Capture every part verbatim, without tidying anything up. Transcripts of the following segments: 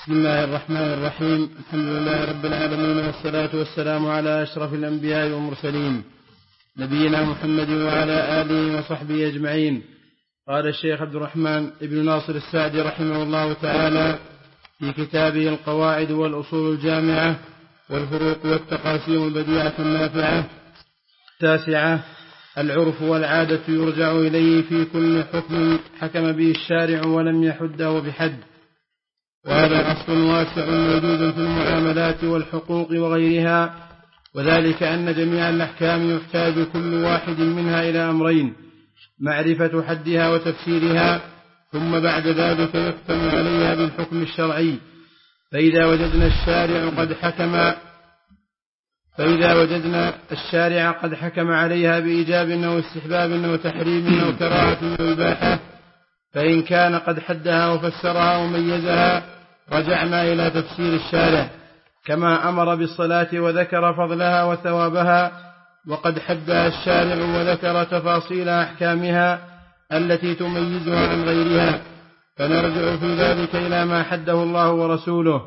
بسم الله الرحمن الرحيم. الحمد لله رب العالمين، والصلاة والسلام على أشرف الأنبياء والمرسلين نبينا محمد وعلى آله وصحبه أجمعين. قال الشيخ عبد الرحمن ابن ناصر السعدي رحمه الله تعالى في كتابه القواعد والأصول الجامعة والفروق والتقاسيم البديعة النافعة التاسعة: العرف والعادة يرجع إليه في كل حكم حكم به الشارع ولم يحده بحد، وهذا أصل واسع موجود في المعاملات والحقوق وغيرها، وذلك أن جميع الأحكام يحتاج كل واحد منها إلى أمرين: معرفة حدها وتفسيرها، ثم بعد ذلك يحكم عليها بالحكم الشرعي. فإذا وجدنا الشارع قد حكم فإذا وجدنا الشارع قد حكم عليها بإيجاب أو استحباب أو تحريم أو كراهة أو إباحة، فإن كان قد حدها وفسرها وميزها رجعنا إلى تفسير الشارع، كما أمر بالصلاة وذكر فضلها وثوابها، وقد حدها الشارع وذكر تفاصيل أحكامها التي تميزها عن غيرها، فنرجع في ذلك إلى ما حده الله ورسوله.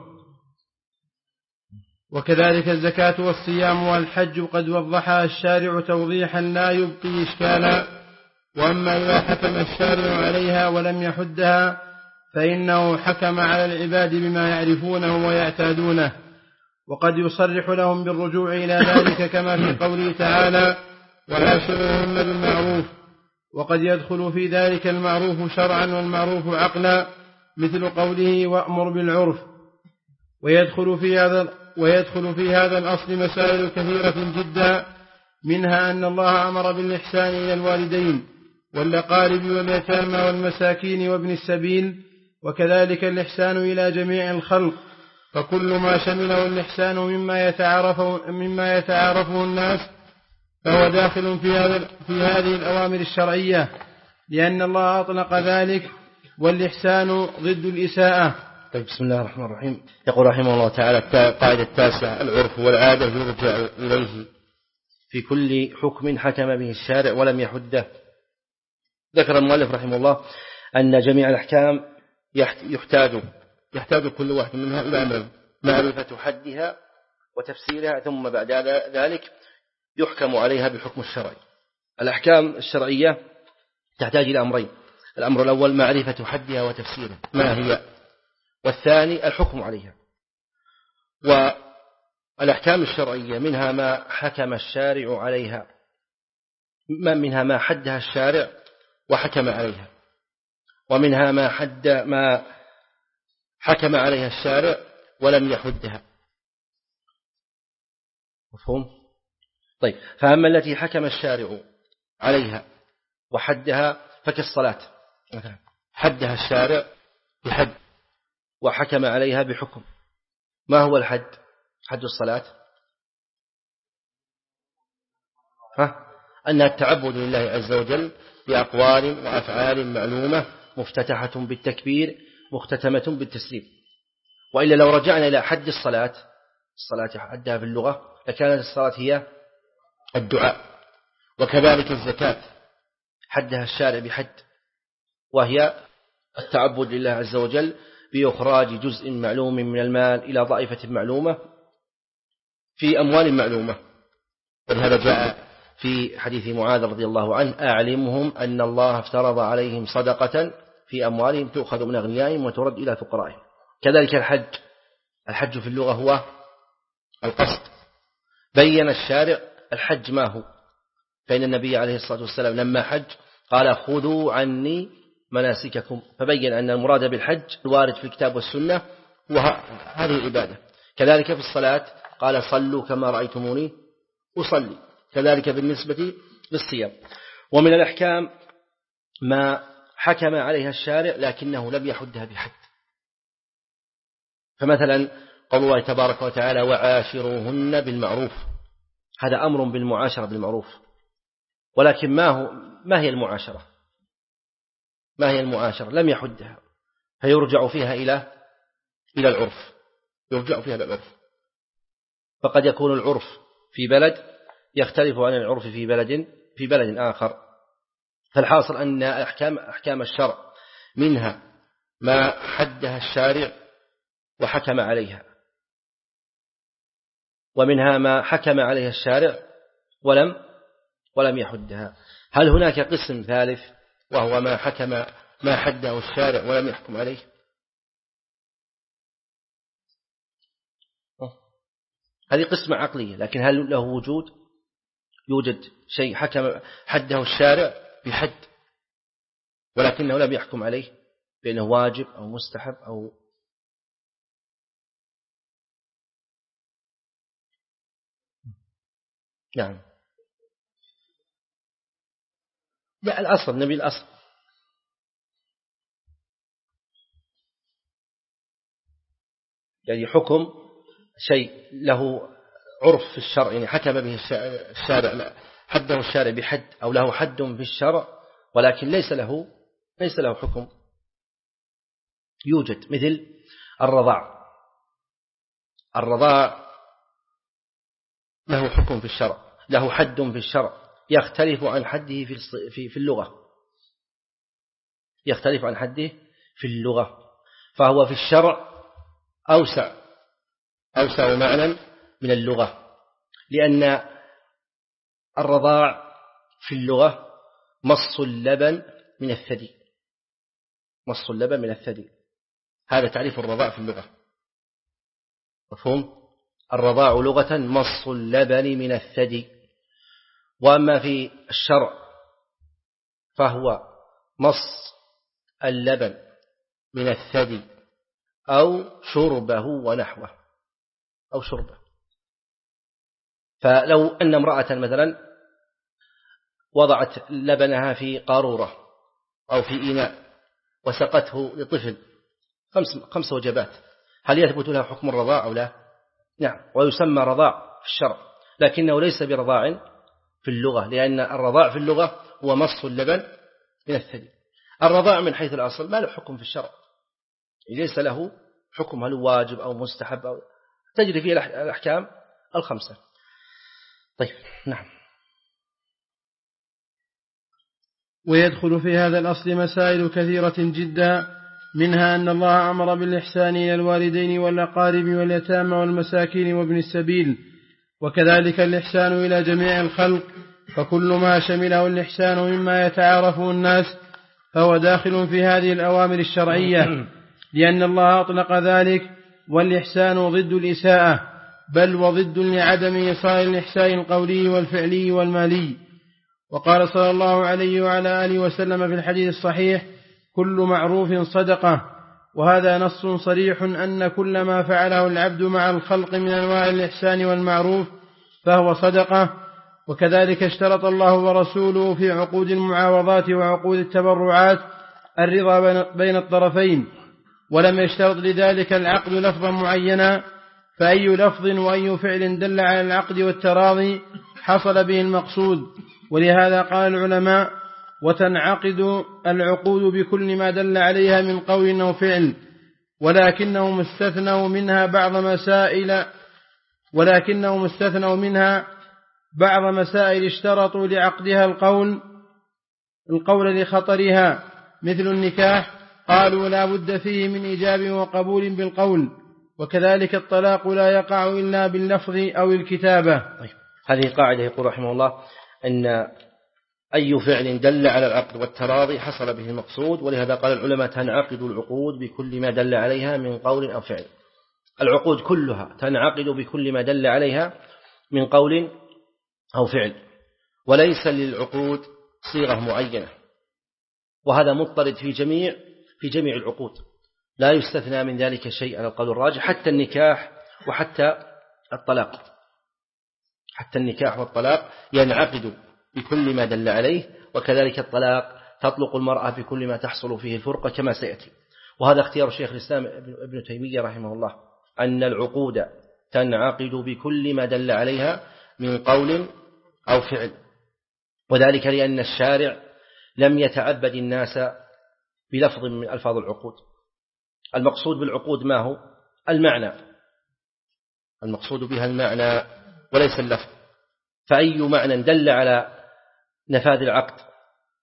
وكذلك الزكاة والصيام والحج قد وضحها الشارع توضيحا لا يبقي إشكالا. وأما إذا حكم الشارع عليها ولم يحدها فإنه حكم على العباد بما يعرفونه ويعتادونه، وقد يصرح لهم بالرجوع إلى ذلك كما في قوله تعالى: وعاشروهن بالمعروف. وقد يدخل في ذلك المعروف شرعا والمعروف عقلا، مثل قوله: وأمر بالعرف. ويدخل في هذا ويدخل في هذا الأصل مسائل كثيرة جدا، منها أن الله أمر بالإحسان إلى الوالدين والأقارب واليتامى والمساكين وابن السبيل، وكذلك الإحسان إلى جميع الخلق، فكل ما شمله الإحسان مما يتعارفه, مما يتعارفه الناس فهو داخل في, هذا في هذه الأوامر الشرعية، لأن الله أطلق ذلك، والإحسان ضد الإساءة. طيب، بسم الله الرحمن الرحيم. يقول رحمه الله تعالى: القاعدة التاسعة: العرف والعادة يرجع إليه في كل حكم حكم به الشارع ولم يحده. ذكر المؤلف رحمه الله أن جميع الأحكام يحتاج يحتاج كل واحد منها إلى معرفة حدها وتفسيرها، ثم بعد ذلك يحكم عليها بالحكم الشرعي. الأحكام الشرعية تحتاج إلى أمرين: الأمر الأول معرفة حدها وتفسيرها ما هي، والثاني الحكم عليها. والأحكام الشرعية منها ما حكم الشارع عليها، منها ما حدها الشارع وحكم عليها، ومنها ما حد ما حكم عليها الشارع ولم يحدها. مفهوم؟ طيب، فأما التي حكم الشارع عليها وحدها فكالصلاة مثلا، حدها الشارع بحد وحكم عليها بحكم. ما هو الحد؟ حد الصلاة ها؟ أنها التعبد لله عز وجل بأقوال وأفعال معلومة، مفتتحة بالتكبير مختتمة بالتسليم. وإلا لو رجعنا إلى حد الصلاة، الصلاة حدها في اللغة لكانت الصلاة هي الدعاء. وكذلك الزكاة حدها الشارع بحد، وهي التعبد لله عز وجل بإخراج جزء معلوم من المال إلى ضائفة معلومة في أموال معلومة. ولهذا جاء في حديث معاذ رضي الله عنه: أعلمهم أن الله افترض عليهم صدقة في أموالهم تؤخذ من أغنيائهم وترد إلى فقرائهم. كذلك الحج، الحج في اللغة هو القصد. بين الشارع الحج ما هو، فإن النبي عليه الصلاة والسلام لما حج قال: خذوا عني مناسككم، فبين أن المراد بالحج الوارد في الكتاب والسنة وهذه العبادة. كذلك في الصلاة قال: صلوا كما رأيتموني أصلي. كذلك بالنسبة للصيام. ومن الأحكام ما حكم عليها الشارع لكنه لم يحدها بحد، فمثلا قول الله تبارك وتعالى: وعاشروهن بالمعروف. هذا أمر بالمعاشرة بالمعروف، ولكن ما هو ما هي المعاشرة؟ ما هي المعاشرة؟ لم يحدها، فيرجع فيها إلى إلى العرف، يرجع فيها إلى العرف. فقد يكون العرف في بلد يختلف عن العرف في بلد في بلد آخر. فالحاصل أن أحكام أحكام الشرع منها ما حدها الشارع وحكم عليها، ومنها ما حكم عليها الشارع ولم ولم يحدها. هل هناك قسم ثالث وهو ما حكم ما حده الشارع ولم يحكم عليه؟ هذه قسمة عقلية، لكن هل له وجود؟ يوجد شيء حكم حده الشارع بحد ولكنه لم يحكم عليه بأنه واجب أو مستحب أو نعم. لا، الأصل نبي الأصل. يعني حكم شيء له عرف في الشرع، يعني حكم به الشارع حده الشارع بحد أو له حد في الشرع ولكن ليس له ليس له حكم. يوجد مثل الرضاع. الرضاع له حكم في الشرع، له حد في الشرع يختلف عن حده في في اللغة، يختلف عن حده في اللغة، فهو في الشرع أوسع أوسع معنى من اللغة، لأن الرضاع في اللغة مص اللبن من الثدي، مص اللبن من الثدي، هذا تعريف الرضاع في اللغة. مفهوم؟ الرضاع لغة مص اللبن من الثدي. وأما في الشرع فهو مص اللبن من الثدي أو شربه ونحوه أو شربه. فلو أن امرأة مثلا وضعت لبنها في قارورة أو في إناء وسقته لطفل خمس, خمس وجبات، هل يثبت لها حكم الرضاع أو لا؟ نعم، ويسمى رضاع في الشرع، لكنه ليس برضاع في اللغة، لأن الرضاع في اللغة هو مص اللبن من الثدي. الرضاع من حيث الأصل ما له حكم في الشرع، ليس له حكم هل واجب أو مستحب أو تجري فيه الأحكام الخمسة. طيب نعم. ويدخل في هذا الأصل مسائل كثيرة جدا، منها أن الله أمر بالإحسان إلى الوالدين والأقارب واليتامى والمساكين وابن السبيل، وكذلك الإحسان إلى جميع الخلق، فكل ما شمله الإحسان مما يتعارفه الناس فهو داخل في هذه الأوامر الشرعية، لأن الله أطلق ذلك، والإحسان ضد الإساءة، بل وضد لعدم إيصال الإحسان القولي والفعلي والمالي. وقال صلى الله عليه وعلى آله وسلم في الحديث الصحيح: كل معروف صدقة. وهذا نص صريح أن كل ما فعله العبد مع الخلق من أنواع الإحسان والمعروف فهو صدقة. وكذلك اشترط الله ورسوله في عقود المعاوضات وعقود التبرعات الرضا بين الطرفين، ولم يشترط لذلك العقد لفظا معينا، فأي لفظ وأي فعل دل على العقد والتراضي حصل به المقصود. ولهذا قال العلماء: وتنعقد العقود بكل ما دل عليها من قول أو فعل، ولكنهم استثنوا منها بعض مسائل ولكنهم استثنوا منها بعض مسائل اشترطوا لعقدها القول القول لخطرها، مثل النكاح، قالوا لا بد فيه من إيجاب وقبول بالقول، وكذلك الطلاق لا يقع إلا باللفظ أو الكتابة. طيب. هذه قاعدة يقول رحمه الله أن أي فعل دل على العقد والتراضي حصل به المقصود، ولهذا قال العلماء: تنعقد العقود بكل ما دل عليها من قول أو فعل. العقود كلها تنعقد بكل ما دل عليها من قول أو فعل، وليس للعقود صيغة معينة، وهذا مضطرد في جميع في جميع العقود، لا يستثنى من ذلك شيء على القول الراجح، حتى النكاح وحتى الطلاق. حتى النكاح والطلاق ينعقد بكل ما دل عليه، وكذلك الطلاق تطلق المرأة بكل ما تحصل فيه الفرقة كما سيأتي. وهذا اختيار شيخ الإسلام ابن تيمية رحمه الله، أن العقود تنعقد بكل ما دل عليها من قول أو فعل، وذلك لأن الشارع لم يتعبد الناس بلفظ من ألفاظ العقود. المقصود بالعقود ما هو؟ المعنى، المقصود بها المعنى وليس اللفظ. فأي معنى دل على نفاذ العقد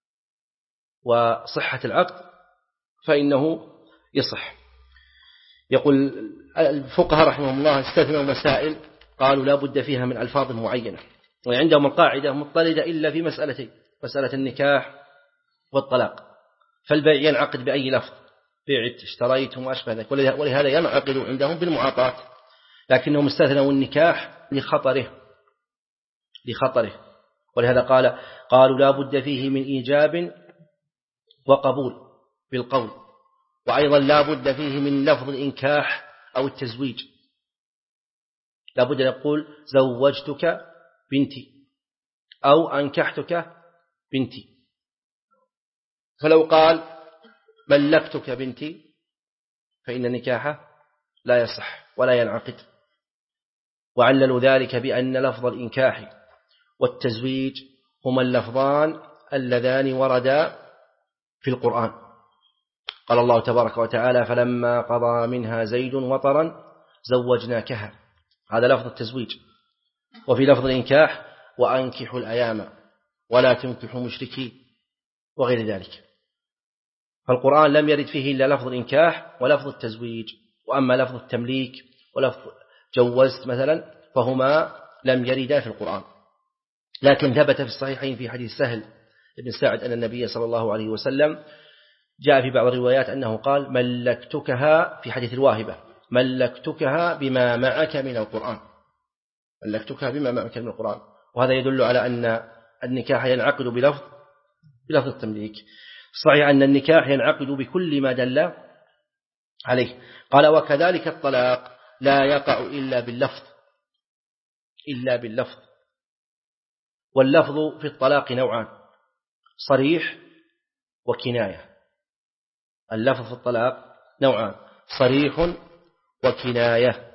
وصحة العقد فإنه يصح. يقول الفقهاء رحمهم الله استثنوا مسائل قالوا لا بد فيها من ألفاظ معينة، وعندهم القاعدة مضطردة إلا في مسألتين: مسألة النكاح والطلاق، فالبيع ينعقد بأي لفظ، بعت اشتريت وما أشبه ذلك، ولهذا ينعقد عندهم بالمعاطاة، لكنهم استثنوا النكاح لخطره لخطره ولهذا قال قالوا لا بد فيه من إيجاب وقبول بالقول، وأيضا لا بد فيه من لفظ الإنكاح أو التزويج، لا بد أن يقول زوجتك بنتي أو أنكحتك بنتي. فلو قال ملكتك بنتي فإن النكاح لا يصح ولا ينعقد، وعللوا ذلك بأن لفظ الإنكاح والتزويج هما اللفظان اللذان وردا في القرآن. قال الله تبارك وتعالى فلما قضى منها زيد وطرا زوجناكها، هذا لفظ التزويج. وفي لفظ الإنكاح وأنكحوا الأيام ولا تنكحوا مشركين وغير ذلك. فالقرآن لم يرد فيه إلا لفظ الإنكاح ولفظ التزويج، وأما لفظ التمليك ولفظ جوزت مثلا فهما لم يردا في القرآن. لكن ثبت في الصحيحين في حديث سهل بن سعد أن النبي صلى الله عليه وسلم جاء في بعض الروايات أنه قال ملكتكها في حديث الواهبة ملكتكها بما معك من القرآن، ملكتكها بما معك من القرآن. وهذا يدل على أن النكاح ينعقد بلفظ بلفظ التمليك. صحيح أن النكاح ينعقد بكل ما دل عليه. قال وكذلك الطلاق لا يقع إلا باللفظ إلا باللفظ واللفظ في الطلاق نوعان: صريح وكناية. اللفظ في الطلاق نوعان: صريح وكناية.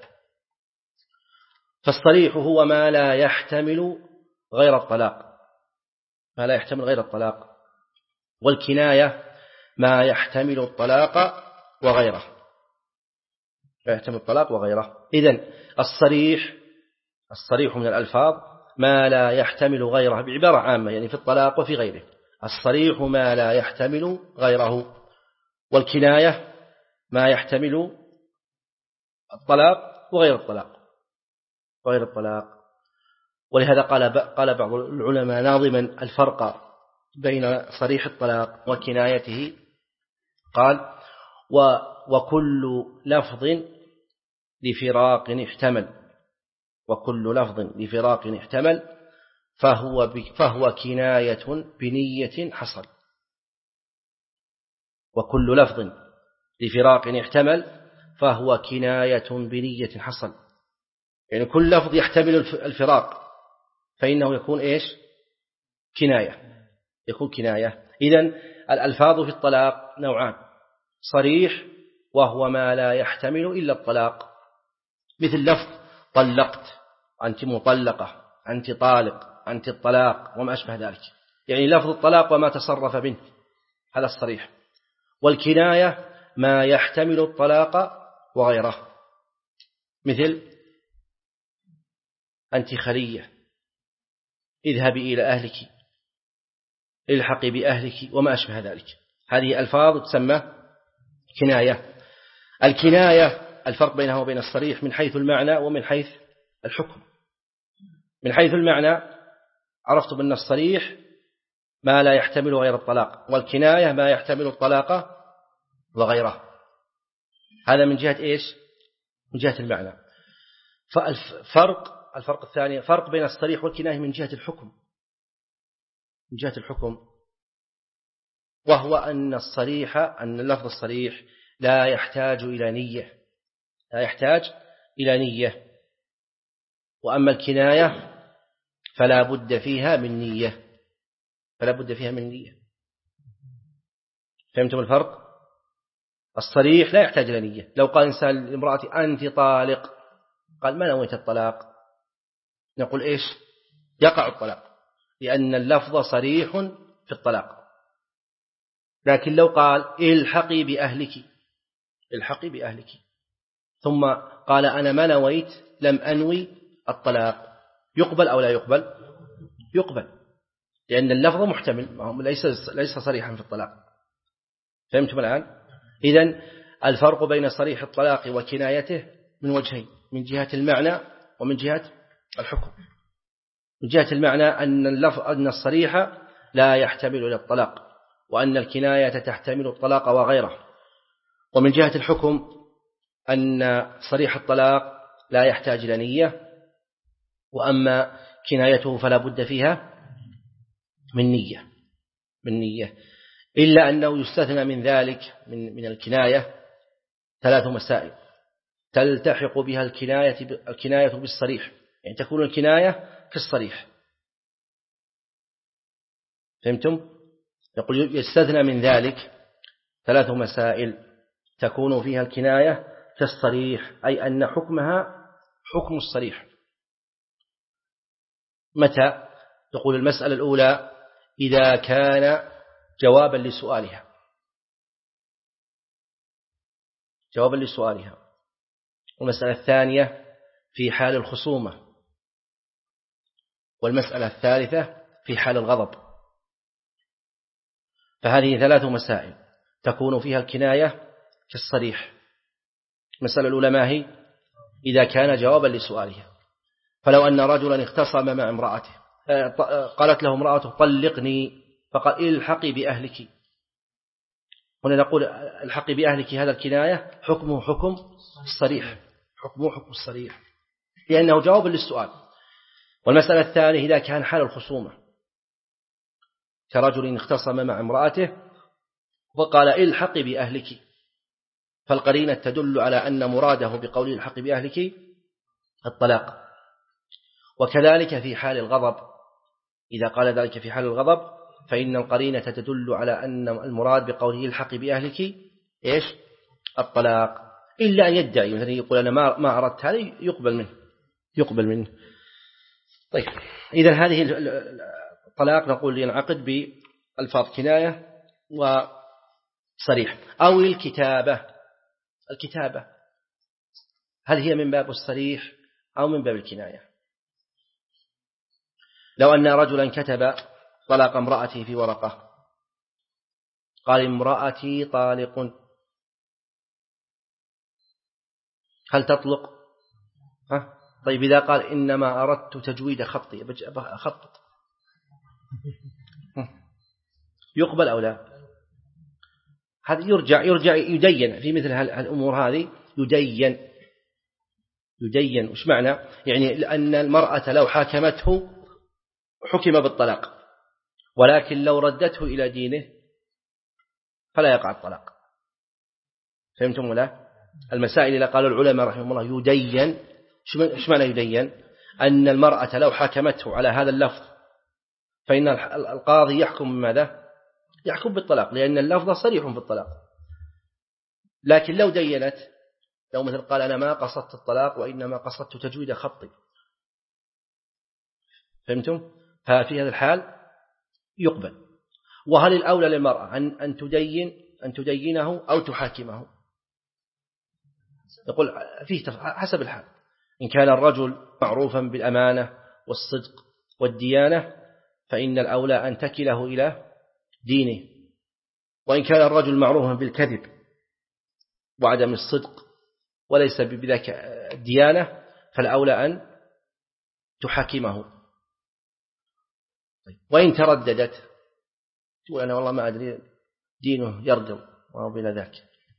فالصريح هو ما لا يحتمل غير الطلاق ما لا يحتمل غير الطلاق والكناية ما يحتمل الطلاق وغيره ما يحتمل الطلاق وغيره. إذن الصريح الصريح من الألفاظ ما لا يحتمل غيره بعبارة عامة، يعني في الطلاق وفي غيره. الصريح ما لا يحتمل غيره، والكناية ما يحتمل الطلاق وغير الطلاق وغير الطلاق. ولهذا قال قال بعض العلماء ناظما الفرق بين صريح الطلاق وكنايته، قال و وكل لفظ لفراق احتمل وكل لفظ لفراق احتمل فهو فهو كناية بنية حصل. وكل لفظ لفراق احتمل فهو كناية بنية حصل، يعني كل لفظ يحتمل الفراق فإنه يكون إيش؟ كناية يكون كناية. إذن الألفاظ في الطلاق نوعان: صريح وهو ما لا يحتمل إلا الطلاق، مثل لفظ طلقت، أنت مطلقة، أنت طالق، أنت الطلاق وما أشبه ذلك، يعني لفظ الطلاق وما تصرف منه، هذا الصريح. والكناية ما يحتمل الطلاق وغيره، مثل أنت خلية، اذهبي إلى أهلك، الحقي بأهلك وما أشبه ذلك. هذه ألفاظ تسمى كناية. الكناية الفرق بينها وبين الصريح من حيث المعنى ومن حيث الحكم. من حيث المعنى عرفت بأن الصريح ما لا يحتمل غير الطلاق، والكناية ما يحتمل الطلاق وغيره. هذا من جهة إيش؟ من جهة المعنى. فالفرق الفرق الثاني فرق بين الصريح والكناية من جهة الحكم من جهة الحكم وهو أن الصريح أن اللفظ الصريح لا يحتاج إلى نية لا يحتاج إلى نية وأما الكناية فلا بد فيها من نية فلا بد فيها من نية. فهمتم الفرق؟ الصريح لا يحتاج إلى نية. لو قال إنسان لامرأتي أنت طالق، قال ما نويت الطلاق، نقول إيش؟ يقع الطلاق، لأن اللفظ صريح في الطلاق. لكن لو قال الحقي بأهلك الحقي بأهلك ثم قال أنا ما نويت، لم أنوي الطلاق، يقبل أو لا يقبل؟ يقبل، لأن اللفظ محتمل، ليس ليس صريحا في الطلاق. فهمتم الآن؟ إذن الفرق بين صريح الطلاق وكنايته من وجهين، من جهة المعنى ومن جهة الحكم. من جهة المعنى أن اللفظ أن الصريح لا يحتمل إلى الطلاق، وأن الكناية تحتمل الطلاق وغيره. ومن جهة الحكم أن صريح الطلاق لا يحتاج إلى نية، وأما كنايته فلا بد فيها من نية من نية إلا أنه يستثنى من ذلك من من الكناية ثلاث مسائل تلتحق بها الكناية الكناية بالصريح، يعني تكون الكناية كالصريح. فهمتم؟ يقول يستثنى من ذلك ثلاث مسائل تكون فيها الكناية كالصريح، أي أن حكمها حكم الصريح. متى؟ تقول المسألة الأولى إذا كان جوابا لسؤالها جوابا لسؤالها والمسألة الثانية في حال الخصومة، والمسألة الثالثة في حال الغضب. فهذه ثلاث مسائل تكون فيها الكناية كالصريح. المسألة الأولى ما هي؟ إذا كان جوابا لسؤالها. فلو أن رجلا اختصم مع امرأته، قالت له امرأته طلقني، فقال الحقي بأهلك. هنا نقول الحقي بأهلك، هذا الكناية حكمه حكم الصريح، حكمه حكم الصريح لأنه جواب للسؤال. والمسألة الثانية إذا كان حال الخصومة، كرجل اختصم مع امرأته وقال الحقي بأهلك، فالقرينة تدل على أن مراده بقوله الحقي بأهلك الطلاق. وكذلك في حال الغضب، إذا قال ذلك في حال الغضب فإن القرينة تدل على أن المراد بقوله الحقي بأهلك إيش؟ الطلاق، إلا أن يدعي مثلا يقول أنا ما ما أردت هذا، يقبل منه يقبل منه طيب، إذا هذه الطلاق نقول ينعقد بألفاظ كناية وصريح. أو الكتابة الكتابة هل هي من باب الصريح أو من باب الكناية؟ لو أن رجلا كتب طلاق امرأته في ورقة، قال امرأتي طالق، هل تطلق؟ ها؟ طيب إذا قال إنما أردت تجويد خطي أخطط، يقبل أو لا؟ هذا يرجع يرجع يدين في مثل هالأمور هذه، يدين يدين وش معنى؟ يعني لأن المرأة لو حاكمته حكم بالطلاق، ولكن لو ردته إلى دينه فلا يقع الطلاق. فهمتم ولا؟ المسائل اللي قالوا العلماء رحمه الله يدين، شو معنى يدين؟ أن المرأة لو حاكمته على هذا اللفظ فإن القاضي يحكم بماذا؟ يحكم بالطلاق، لأن اللفظ صريح في الطلاق. لكن لو دينت، لو مثل قال أنا ما قصدت الطلاق وإنما قصدت تجويد خطي، فهمتم؟ ففي هذا الحال يقبل. وهل الأولى للمرأة أن أن تدين أن تدينه أو تحاكمه؟ يقول فيه حسب الحال. إن كان الرجل معروفا بالأمانة والصدق والديانة فإن الأولى أن تكله إلى دينه، وإن كان الرجل معروفا بالكذب وعدم الصدق وليس بذاك الديانة فالأولى أن تحاكمه. وإن ترددت تقول أنا والله ما أدري دينه يرجل وما بلا ذاك،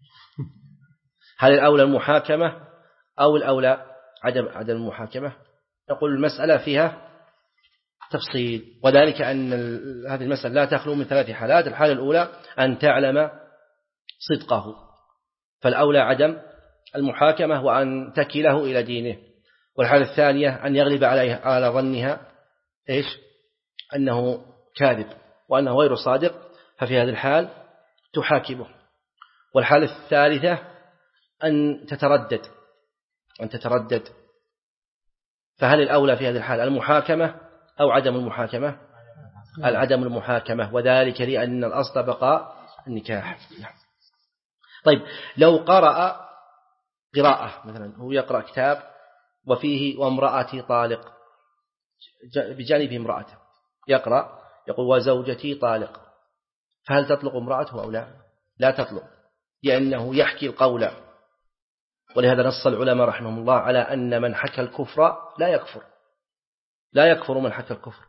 هل الأولى المحاكمة أو الأولى عدم عدم المحاكمة؟ نقول المسألة فيها تفصيل، وذلك أن هذه المسألة لا تخلو من ثلاث حالات. الحالة الأولى أن تعلم صدقه، فالأولى عدم المحاكمة وأن تكله إلى دينه. والحالة الثانية أن يغلب عليها على ظنها إيش؟ أنه كاذب وأنه غير صادق، ففي هذه الحال تحاكمه. والحالة الثالثة أن تتردد أن تتردد فهل الأولى في هذه الحالة المحاكمة أو عدم المحاكمة؟ العدم المحاكمة، وذلك لأن الأصل بقاء النكاح. طيب لو قرأ قراءة مثلا، هو يقرأ كتاب وفيه وامرأتي طالق، بجانبه امرأته يقرأ يقول وزوجتي طالق، فهل تطلق امرأته أو لا؟ لا تطلق. بأنه يحكي القول. ولهذا نص العلماء رحمهم الله على أن من حكى الكفر لا يكفر، لا يكفر من حكى الكفر.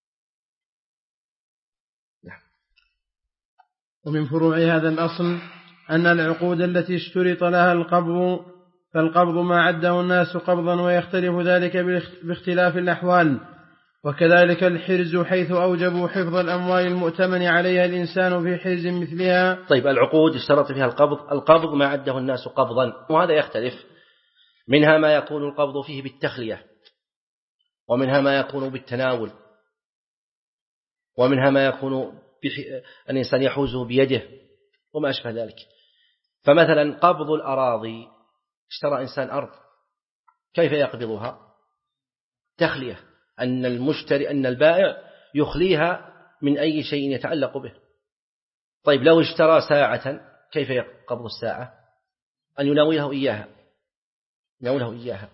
ومن فروع هذا الأصل أن العقود التي اشترط لها القبض فالقبض ما عده الناس قبضا، ويختلف ذلك باختلاف الأحوال. وكذلك الحرز حيث أوجبوا حفظ الأموال المؤتمن عليها الإنسان في حرز مثلها. طيب العقود اشترط فيها القبض، القبض ما عده الناس قبضا، وهذا يختلف، منها ما يكون القبض فيه بالتخلية، ومنها ما يكون بالتناول، ومنها ما يكون الإنسان يحوزه بيده وما أشبه ذلك. فمثلا قبض الأراضي، اشترى إنسان أرض، كيف يقبضها؟ تخلية، أن المشتري أن البائع يخليها من أي شيء يتعلق به. طيب لو اشترى ساعة، كيف يقبض الساعة؟ أن يناوله إياها، يناوله إياها،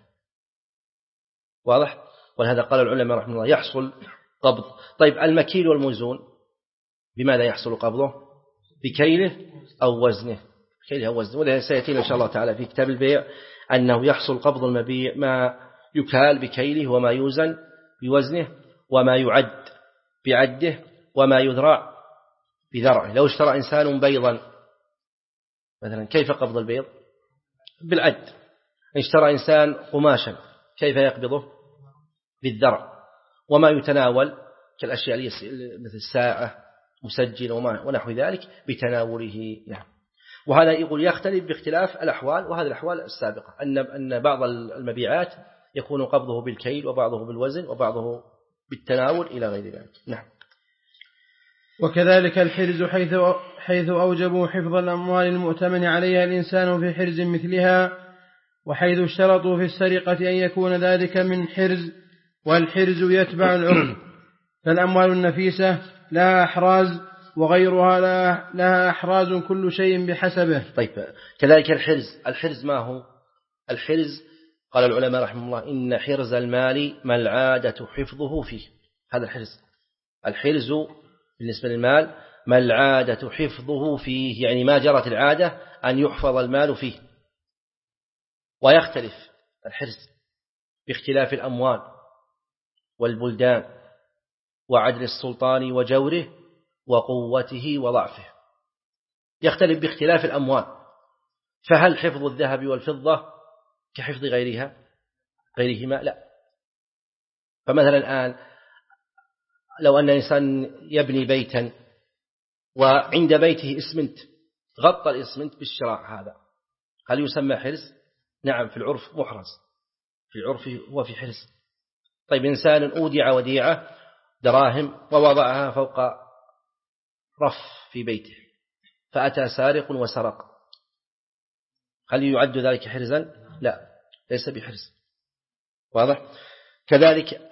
واضح؟ ولهذا قال العلماء رحمه الله يحصل قبض. طيب المكيل والموزون بماذا يحصل قبضه؟ بكيله أو وزنه، كيله أو وزنه. ولهذا سيأتينا إن شاء الله تعالى في كتاب البيع أنه يحصل قبض المبيع ما يكال بكيله، وما يوزن بوزنه، وما يعد بعده، وما يذرع بذرعه. لو اشترى إنسان بيضا مثلا، كيف قبض البيض؟ بالعد. اشترى إنسان قماشا، كيف يقبضه؟ بالذرع. وما يتناول كالأشياء مثل الساعة مسجل ونحو ذلك بتناوله. يعني وهذا يقول يختلف باختلاف الأحوال، وهذه الأحوال السابقة أن أن بعض المبيعات يكون قبضه بالكيل، وبعضه بالوزن، وبعضه بالتناول إلى غير ذلك. نعم. وكذلك الحرز حيث حيث أوجبوا حفظ الأموال المؤتمن عليها الإنسان في حرز مثلها، وحيث اشترطوا في السرقة أن يكون ذلك من حرز، والحرز يتبع العرف. فالأموال النفيسة لها أحراز، وغيرها لها أحراز، كل شيء بحسبه. طيب كذلك الحرز، الحرز ما هو؟ الحرز قال العلماء رحمه الله إن حرز المال ما العادة حفظه فيه. هذا الحرز، الحرز بالنسبة للمال ما العادة حفظه فيه، يعني ما جرت العادة أن يحفظ المال فيه. ويختلف الحرز باختلاف الأموال والبلدان وعدل السلطان وجوره وقوته وضعفه. يختلف باختلاف الأموال، فهل حفظ الذهب والفضة كحفظ غيرها غيرهما؟ لا. فمثلا الآن لو أن إنسان يبني بيتا وعند بيته إسمنت، غطى الإسمنت بالشراع، هذا هل يسمى حرز؟ نعم، في العرف محرز، في العرف هو في حرز. طيب إنسان أودع وديعة دراهم ووضعها فوق رف في بيته، فأتى سارق وسرق، هل يعد ذلك حرزا؟ لا، ليس بحرز. واضح؟ كذلك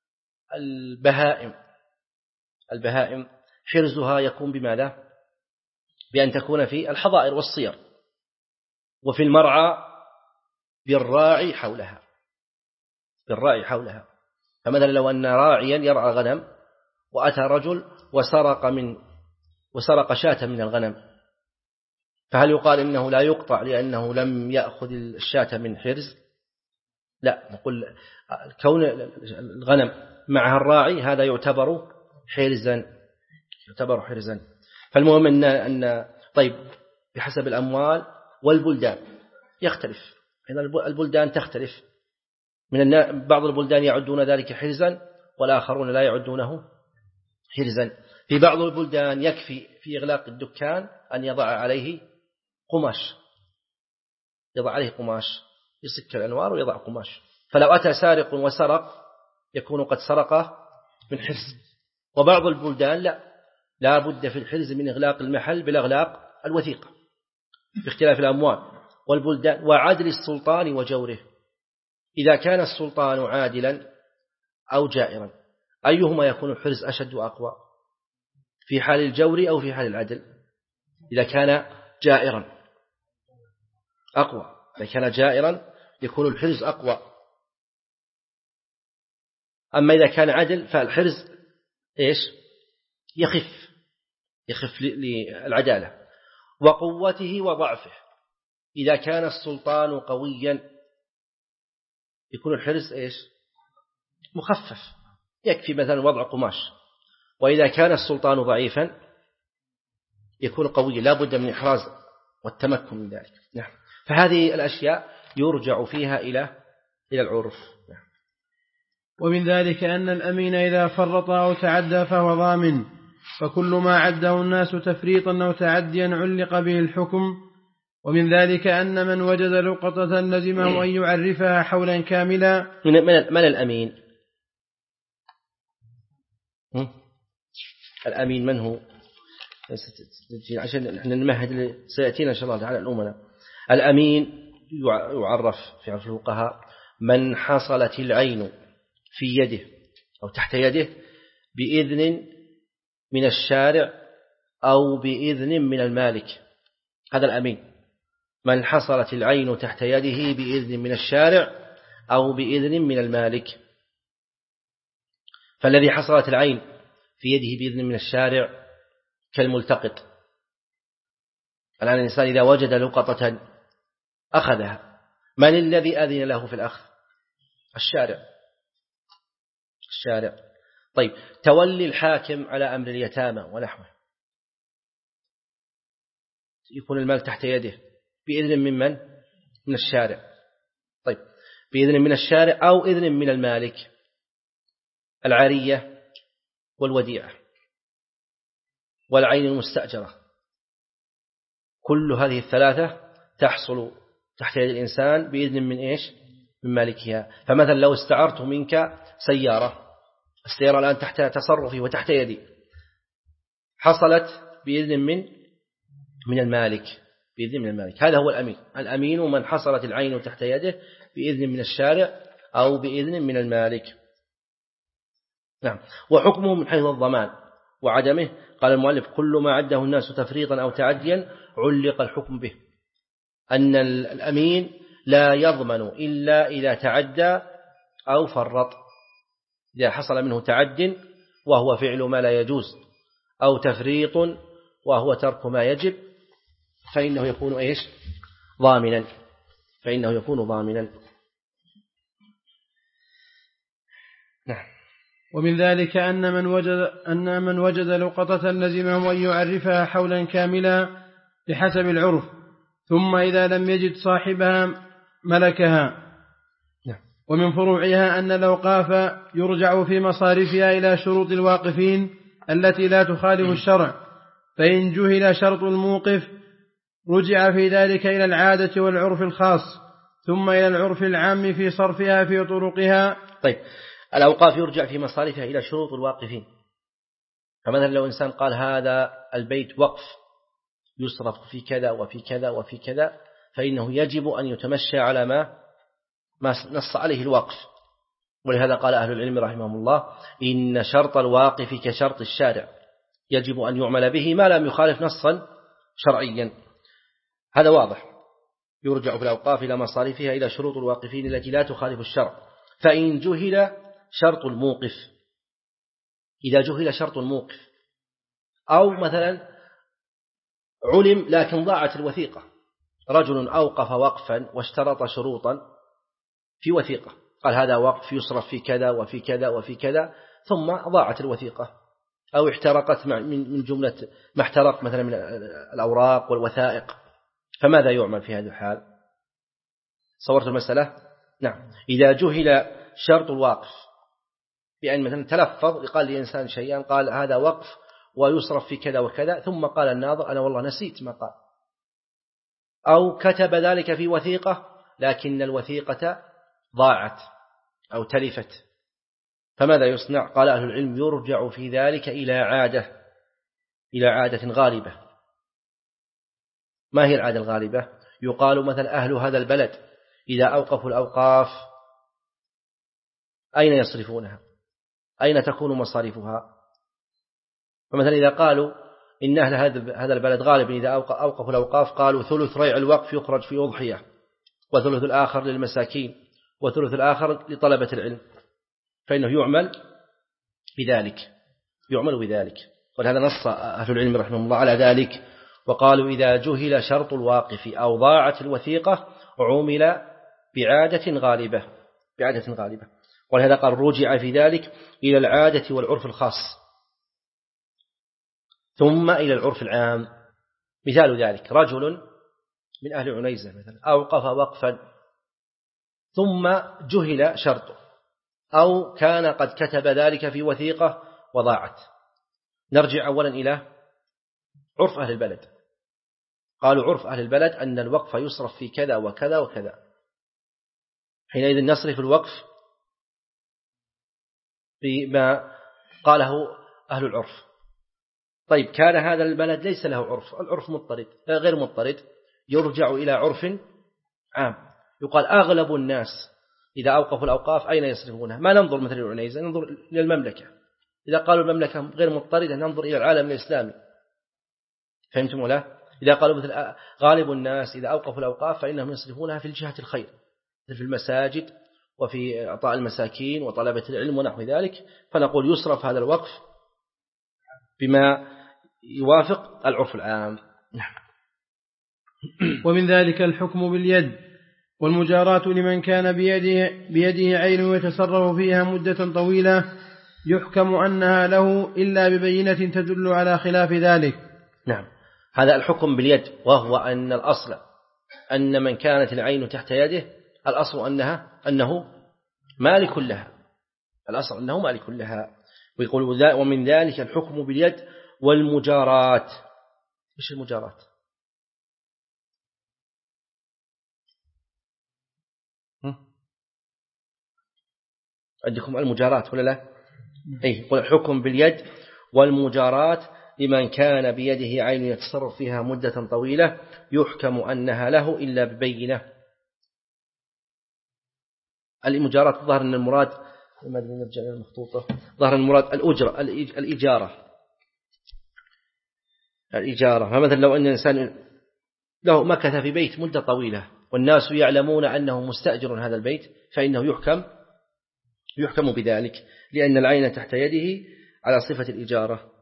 البهائم، البهائم حرزها يكون بماذا؟ بأن تكون في الحظائر والصير، وفي المرعى بالراعي حولها، بالراعي حولها. فمثلا لو أن راعيا يرعى غنم وأتى رجل وسرق من وسرق شاة من الغنم، فهل يقال إنه لا يقطع لأنه لم يأخذ الشاة من حرز؟ لا، نقول كون الغنم معها الراعي هذا يعتبر حرزا، يعتبر حرزا. فالمهم أن أن طيب بحسب الأموال والبلدان يختلف، البلدان تختلف، من بعض البلدان يعدون ذلك حرزا والآخرون لا يعدونه حرزا. في بعض البلدان يكفي في إغلاق الدكان أن يضع عليه قماش، يضع عليه قماش يسك الأنوار ويضع قماش، فلو أتى سارق وسرق يكون قد سرقه من حرز. وبعض البلدان لا، لا بد في الحرز من إغلاق المحل بالأغلاق الوثيقة، باختلاف الأموال والبلدان وعدل السلطان وجوره. إذا كان السلطان عادلا أو جائرا، أيهما يكون الحرز أشد وأقوى؟ في حال الجور أو في حال العدل؟ إذا كان جائرا أقوى، إذا كان جائرا يكون الحرز أقوى. أما إذا كان عدل فالحرز إيش؟ يخف، يخف للعدالة. وقوته وضعفه. إذا كان السلطان قويا يكون الحرز إيش؟ مخفف، يكفي مثلا وضع قماش. وإذا كان السلطان ضعيفا يكون قويا، لا بد من إحراز والتمكن من ذلك. نعم. فهذه الأشياء يرجع فيها إلى إلى العرف. نعم. ومن ذلك أن الأمين إذا فرط أو تعدى فهو ضامن، فكل ما عده الناس تفريطا أو تعديا علق به الحكم. ومن ذلك أن من وجد لقطة لزمه أن يعرفها حولا كاملا. من, من, من الأمين؟ الأمين من هو؟ عشان نحن نمهد سيأتينا إن شاء الله تعالى الأمنا. الأمين يعرف في عرف الفقهاء من حصلت العين في يده أو تحت يده بإذن من الشارع أو بإذن من المالك، هذا الأمين. من حصلت العين تحت يده بإذن من الشارع أو بإذن من المالك. فالذي حصلت العين في يده بإذن من الشارع كالملتقط. الآن الإنسان إذا وجد لقطة أخذها، من الذي أذن له في الأخذ؟ الشارع. الشارع. طيب، تولي الحاكم على أمر اليتامى ونحوه، يكون المال تحت يده بإذن من من؟ من الشارع. طيب، بإذن من الشارع أو إذن من المالك. العارية والوديعة والعين المستأجرة، كل هذه الثلاثة تحصل تحت يد الإنسان بإذن من إيش؟ من مالكها. فمثلا لو استعرت منك سيارة، السيارة الآن تحت تصرفي وتحت يدي، حصلت بإذن من من المالك، بإذن من المالك. هذا هو الأمين. الأمين من حصلت العين تحت يده بإذن من الشارع أو بإذن من المالك. نعم. وحكمه من حيث الضمان وعدمه، قال المؤلف كل ما عده الناس تفريطا أو تعديا علق الحكم به. أن الأمين لا يضمن إلا إذا تعدى أو فرط. إذا حصل منه تعد وهو فعل ما لا يجوز أو تفريط وهو ترك ما يجب فإنه يكون إيش؟ ضامنا. فإنه يكون ضامنا. نعم. ومن ذلك أن من وجد أن من وجد لقطة لزمه أن يعرفها حولا كاملا بحسب العرف، ثم إذا لم يجد صاحبها ملكها. ومن فروعها أن الأوقاف يرجع في مصارفها إلى شروط الواقفين التي لا تخالف الشرع، فإن جهل شرط الموقف رجع في ذلك إلى العادة والعرف الخاص، ثم إلى العرف العام في صرفها في طرقها. طيب، الأوقاف يرجع في مصارفها إلى شروط الواقفين. فمثلا لو إنسان قال هذا البيت وقف يصرف في كذا وفي كذا وفي كذا، فإنه يجب أن يتمشى على ما ما نص عليه الواقف. ولهذا قال أهل العلم رحمهم الله إن شرط الواقف كشرط الشارع، يجب أن يعمل به ما لم يخالف نصا شرعيا. هذا واضح. يرجع في الأوقاف إلى مصارفها إلى شروط الواقفين التي لا تخالف الشرع. فإن جهل شرط الموقف، إذا جهل شرط الموقف أو مثلا علم لكن ضاعت الوثيقة، رجل أوقف وقفا واشترط شروطا في وثيقة، قال هذا وقف يصرف في كذا وفي كذا وفي كذا، ثم ضاعت الوثيقة أو احترقت من جملة ما احترق مثلا من الأوراق والوثائق، فماذا يعمل في هذا الحال؟ صورت المسألة؟ نعم. إذا جهل شرط الواقف بأن مثلا تلفظ قال لإنسان شيئا، قال هذا وقف ويصرف في كذا وكذا، ثم قال الناظر أنا والله نسيت ما قال، أو كتب ذلك في وثيقة لكن الوثيقة ضاعت أو تلفت، فماذا يصنع؟ قال أهل العلم يرجع في ذلك إلى عادة إلى عادة غالبة. ما هي العادة الغالبة؟ يقال مثلا أهل هذا البلد إذا أوقفوا الأوقاف أين يصرفونها؟ أين تكون مصاريفها؟ فمثلا إذا قالوا إن أهل هذا البلد غالبا إذا أوقفوا الأوقاف قالوا ثلث ريع الوقف يخرج في أضحية، وثلث الآخر للمساكين، وثلث الآخر لطلبة العلم، فإنه يعمل بذلك يعمل بذلك ولهذا نص أهل العلم رحمه الله على ذلك. وقالوا إذا جهل شرط الواقف أو ضاعت الوثيقة عمل بعادة غالبة بعادة غالبة ولهذا قال رجع في ذلك إلى العادة والعرف الخاص ثم إلى العرف العام. مثال ذلك رجل من أهل عنيزة مثلا أوقف وقفا ثم جهل شرطه أو كان قد كتب ذلك في وثيقة وضاعت. نرجع أولا إلى عرف أهل البلد. قالوا عرف أهل البلد أن الوقف يصرف في كذا وكذا وكذا، حينئذ نصرف الوقف بما قاله أهل العرف. طيب كان هذا البلد ليس له عرف، العرف مضطرد غير مضطرد، يرجع إلى عرف عام. يقال أغلب الناس إذا أوقفوا الأوقاف أين يصرفونها؟ ما ننظر مثل العنيزة، ننظر إلى المملكة. إذا قالوا المملكة غير مضطردة ننظر إلى العالم الإسلامي. فهمتم ولا؟ إذا قالوا مثل غالب الناس إذا أوقفوا الأوقاف فإنهم يصرفونها في الجهة الخير، في المساجد وفي إعطاء المساكين وطلبة العلم ونحو ذلك، فنقول يصرف هذا الوقف بما يوافق العرف العام. ومن ذلك الحكم باليد والمجاراة لمن كان بيده, بيده عين يتصرف فيها مدة طويلة يحكم أنها له إلا ببينة تدل على خلاف ذلك. نعم، هذا الحكم باليد، وهو أن الأصل أن من كانت العين تحت يده الأصل أنها أنه مالك لها، الأصل أنه مالك لها. ويقول ومن ذلك الحكم باليد والمجارات. إيش المجارات؟ عندكم المجارات ولا لا؟ أي يقول الحكم باليد والمجارات لمن كان بيده عين يتصرف فيها مدة طويلة يحكم أنها له إلا ببينة. المجارات ظهر أن المراد ما أدري نرجع إلى المخطوطة، ظهر المراد الأجرة الإجارة الإجارة. فمثلا لو أن الإنسان له مكث في بيت مدة طويلة والناس يعلمون أنه مستأجر هذا البيت فإنه يحكم يحكم بذلك لأن العين تحت يده على صفة الإجارة.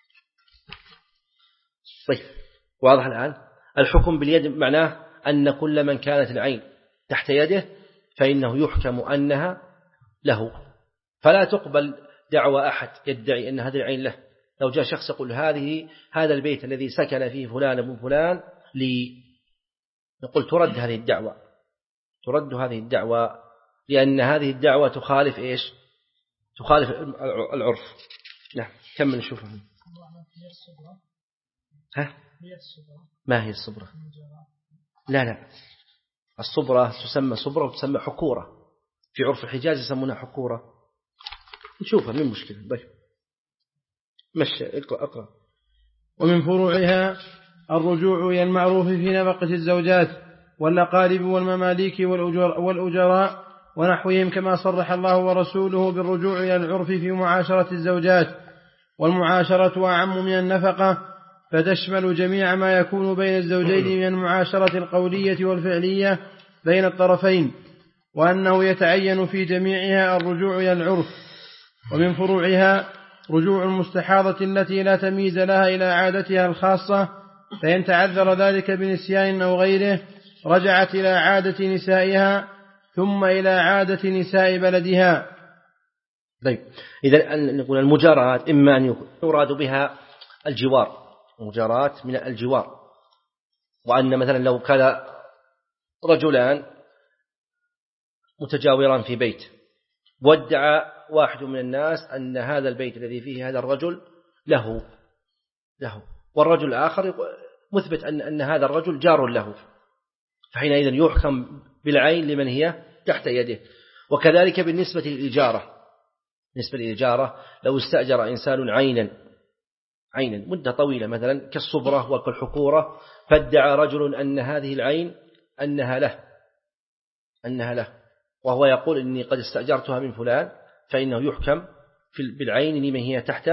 طيب واضح الآن؟ الحكم باليد معناه أن كل من كانت العين تحت يده فإنه يحكم أنها له، فلا تقبل دعوى أحد يدعي أن هذه العين له. لو جاء شخص يقول هذه هذا البيت الذي سكن فيه فلان ابن فلان لي، نقول ترد هذه الدعوة، ترد هذه الدعوة لأن هذه الدعوة تخالف إيش؟ تخالف العرف. نعم كمل نشوفها. ها؟ ما هي الصبرة؟ لا لا، الصبرة تسمى صبرة وتسمى حكورة، في عرف الحجاز يسمونها حكورة. نشوفها من مشكلة. طيب مشي اقرأ اقرأ. ومن فروعها الرجوع إلى المعروف في نفقة الزوجات والأقارب والمماليك والأجراء ونحوهم، كما صرح الله ورسوله بالرجوع إلى العرف في معاشرة الزوجات، والمعاشرة أعم من النفقة فتشمل جميع ما يكون بين الزوجين من المعاشرة القولية والفعلية بين الطرفين، وأنه يتعين في جميعها الرجوع إلى العرف. ومن فروعها رجوع المستحاضة التي لا تمييز لها إلى عادتها الخاصة، فإن تعذر ذلك بنسيان أو غيره رجعت إلى عادة نسائها ثم إلى عادة نساء بلدها. طيب إذا نقول المجارات إما أن يراد بها الجوار، مجارات من الجوار، وأن مثلا لو كان رجلان متجاوران في بيت وادعى واحد من الناس أن هذا البيت الذي فيه هذا الرجل له له والرجل الآخر مثبت أن أن هذا الرجل جار له، فحينئذ يحكم بالعين لمن هي تحت يده. وكذلك بالنسبة للإجارة، بالنسبة للإجارة لو استأجر إنسان عينا عينا مدة طويلة مثلا كالصبرة وكالحكورة، فادعى رجل أن هذه العين أنها له أنها له وهو يقول إني قد استأجرتها من فلان، فإنه يحكم بالعين لمن هي تحت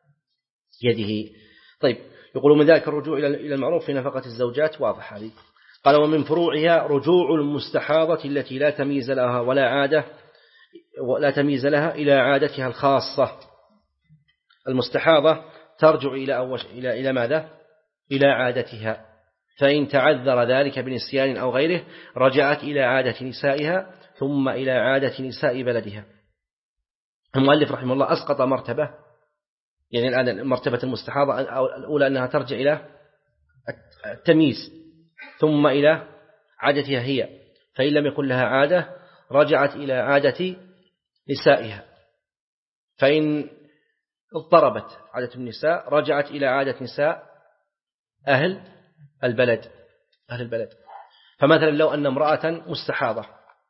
يده. طيب يقول من ذلك الرجوع إلى المعروف في نفقة الزوجات، واضح هذه. قال ومن فروعها رجوع المستحاضة التي لا تمييز لها ولا عادة ولا تمييز لها إلى عادتها الخاصة. المستحاضة ترجع إلى أول إلى إلى ماذا؟ إلى عادتها، فإن تعذر ذلك بنسيان أو غيره رجعت إلى عادة نسائها ثم إلى عادة نساء بلدها. المؤلف رحمه الله أسقط مرتبة، يعني الآن مرتبة المستحاضة الأولى أنها ترجع إلى التمييز ثم إلى عادتها هي، فإن لم يكن لها عادة رجعت إلى عادة نسائها، فإن اضطربت عادة النساء رجعت إلى عادة نساء أهل البلد أهل البلد. فمثلا لو أن امرأة مستحاضة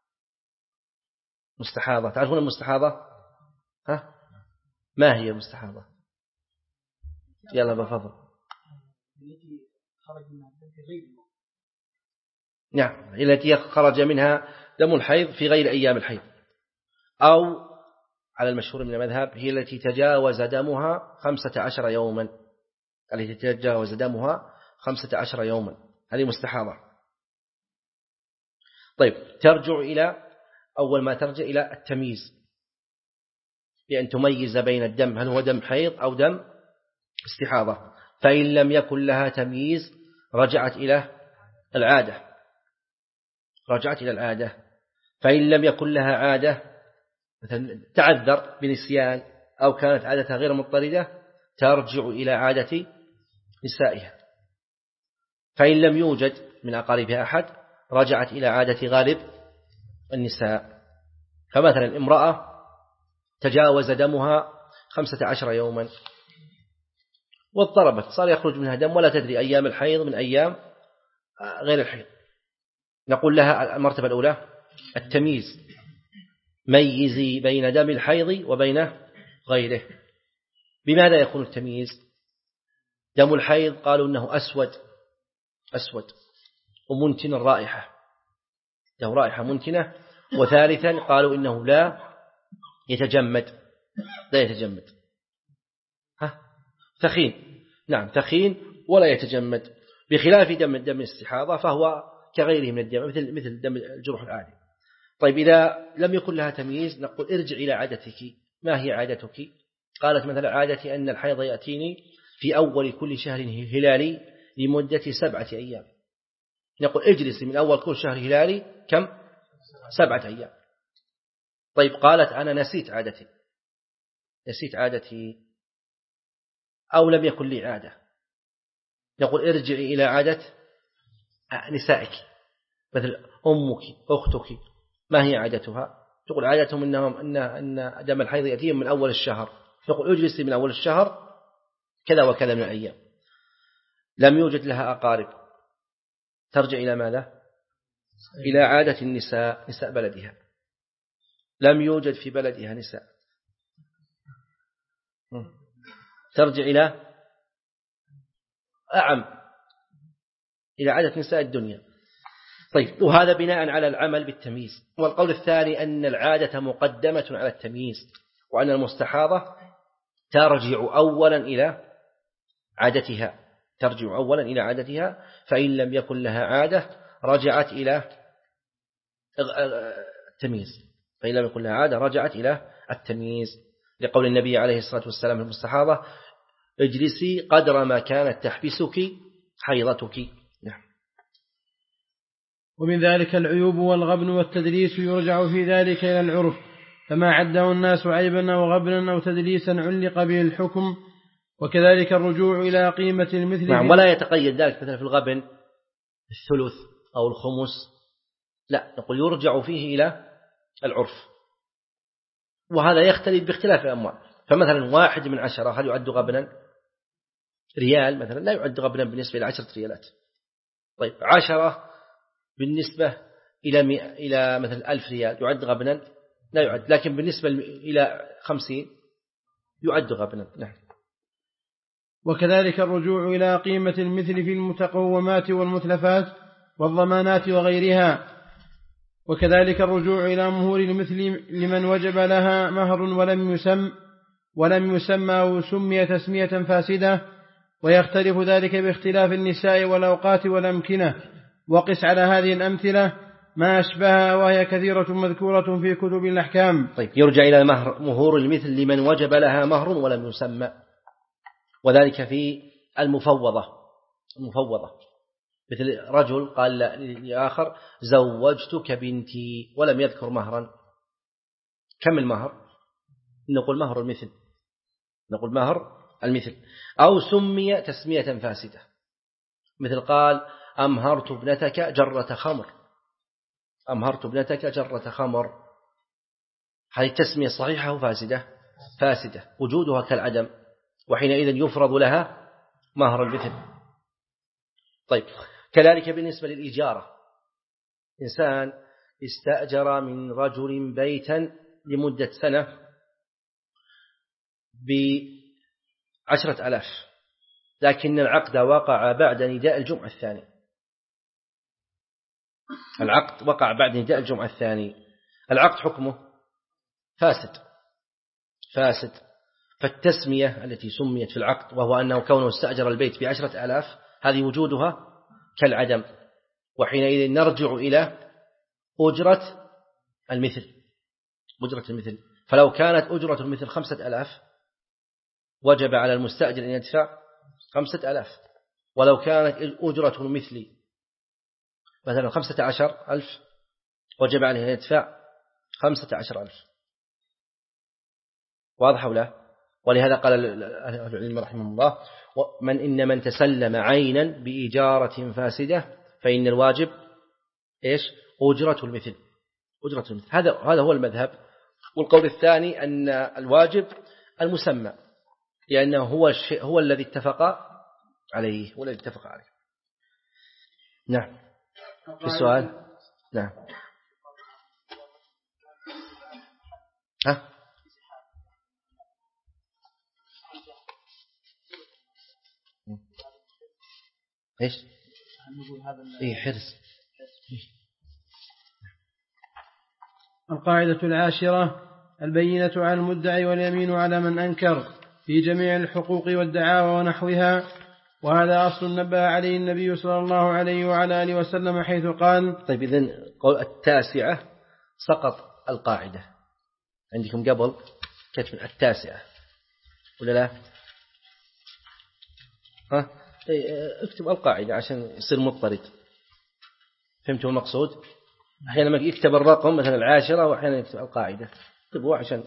مستحاضة تعرفون المستحاضة؟ ها؟ ما هي المستحاضة؟ يلا بفضل. نعم، التي خرج منها دم الحيض في غير أيام الحيض، أو على المشهور من المذهب هي التي تجاوز دمها خمسة عشر يوما، التي تجاوز دمها خمسة عشر يوما، هذه مستحاضة. طيب ترجع إلى أول ما ترجع إلى التمييز، بأن تميز بين الدم هل هو دم حيض أو دم استحاضة، فإن لم يكن لها تمييز رجعت إلى العادة رجعت إلى العادة فإن لم يكن لها عادة مثلا تعذر بنسيان أو كانت عادتها غير مضطردة ترجع إلى عادة نسائها، فإن لم يوجد من أقاربها أحد رجعت إلى عادة غالب النساء. فمثلا امرأة تجاوز دمها خمسة عشر يوما واضطربت، صار يخرج منها دم ولا تدري أيام الحيض من أيام غير الحيض، نقول لها المرتبة الأولى التمييز، ميزي بين دم الحيض وبين غيره. بماذا يكون التمييز؟ دم الحيض قالوا إنه أسود أسود ومنتن الرائحة، له رائحة منتنة. وثالثا قالوا إنه لا يتجمد لا يتجمد ها ثخين، نعم ثخين ولا يتجمد، بخلاف دم دم الاستحاضة فهو كغيره من الدم مثل مثل دم الجروح العادي. طيب إذا لم يكن لها تمييز نقول ارجع إلى عادتك، ما هي عادتك؟ قالت مثلا عادتي أن الحيض يأتيني في أول كل شهر هلالي لمدة سبعة أيام، نقول اجلس من أول كل شهر هلالي كم؟ سبعة أيام. طيب قالت أنا نسيت عادتي نسيت عادتي أو لم يكن لي عادة، نقول ارجعي إلى عادة نسائك، مثل أمك أختك ما هي عادتها؟ تقول عادتهم إنهم إن أن دم الحيض يأتيهم من أول الشهر، نقول اجلسي من أول الشهر كذا وكذا من الأيام. لم يوجد لها أقارب ترجع إلى ماذا؟ إلى عادة النساء نساء بلدها. لم يوجد في بلدها نساء ترجع إلى أعم إلى عادة نساء الدنيا. طيب وهذا بناء على العمل بالتمييز. والقول الثاني أن العادة مقدمة على التمييز، وأن المستحاضة ترجع أولا إلى عادتها ترجع أولا إلى عادتها فإن لم يكن لها عادة رجعت إلى التمييز فإن لم يكن لها عادة رجعت إلى التمييز، لقول النبي عليه الصلاة والسلام للمستحاضة اجلسي قدر ما كانت تحبسك حيضتك. نعم. ومن ذلك العيوب والغبن والتدليس يرجع في ذلك إلى العرف، فما عده الناس عيبا أو غبنا أو تدليسا علق به الحكم، وكذلك الرجوع إلى قيمة المثل. نعم. ولا يتقيد ذلك مثلا في الغبن الثلث أو الخمس، لا نقول يرجع فيه إلى العرف، وهذا يختلف باختلاف الأموال. فمثلا واحد من عشرة هل يعد غبنا؟ ريال مثلا لا يعد غبنا بالنسبة إلى عشرة ريالات. طيب عشرة بالنسبة إلى مئة إلى مثلا ألف ريال يعد غبنا؟ لا يعد، لكن بالنسبة إلى خمسين يعد غبنا. نعم. وكذلك الرجوع إلى قيمة المثل في المتقومات والمتلفات والضمانات وغيرها، وكذلك الرجوع إلى مهور المثل لمن وجب لها مهر ولم يسم ولم يسمى أو سمي تسمية فاسدة، ويختلف ذلك باختلاف النساء والأوقات والأمكنة. وقس على هذه الأمثلة ما أشبهها وهي كثيرة مذكورة في كتب الأحكام. طيب يرجع إلى مهر مهور المثل لمن وجب لها مهر ولم يسمى، وذلك في المفوضة المفوضة، مثل رجل قال لآخر زوجتك بنتي ولم يذكر مهرا، كم المهر؟ نقول مهر المثل، نقول مهر المثل. أو سمي تسمية فاسدة، مثل قال أمهرت ابنتك جرة خمر، أمهرت ابنتك جرة خمر، هذه التسمية صحيحة وفاسدة؟ فاسدة، وجودها كالعدم، وحينئذ يفرض لها مهر المثل. طيب كذلك بالنسبة للإجارة، إنسان استأجر من رجل بيتا لمدة سنة بعشرة ألاف، لكن العقد وقع بعد نداء الجمعة الثاني، العقد وقع بعد نداء الجمعة الثاني، العقد حكمه فاسد فاسد فالتسمية التي سميت في العقد وهو أنه كونه استأجر البيت بعشرة ألاف هذه وجودها كالعدم، وحينئذ نرجع إلى أجرة المثل، أجرة المثل. فلو كانت أجرة المثل خمسة ألاف وجب على المستأجر أن يدفع خمسة ألاف، ولو كانت أجرة المثل مثلا خمسة عشر ألف وجب عليه أن يدفع خمسة عشر ألف. واضح ولا؟ ولهذا قال أهل العلم رحمه الله من إن من تسلم عينا بإجارة فاسدة فإن الواجب إيش؟ أجرة المثل، أجرة المثل. هذا هذا هو المذهب. والقول الثاني أن الواجب المسمى، لأنه هو الشيء هو الذي اتفق عليه، هو الذي اتفق عليه. نعم. في السؤال. نعم. ها؟ إيش؟ إيه حرص. القاعدة العاشرة: البينة على المدعي واليمين على من أنكر في جميع الحقوق والدعاوى ونحوها، وهذا أصل نبه عليه النبي صلى الله عليه وعلى آله وسلم حيث قال. طيب إذن التاسعة سقط القاعدة عندكم قبل كتب التاسعة ولا لا؟ ها؟ اكتب القاعدة عشان يصير مضطرد. فهمتوا المقصود؟ أحيانا ما يكتب الرقم مثلا العاشرة وأحيانا يكتب القاعدة، اكتبوا عشان.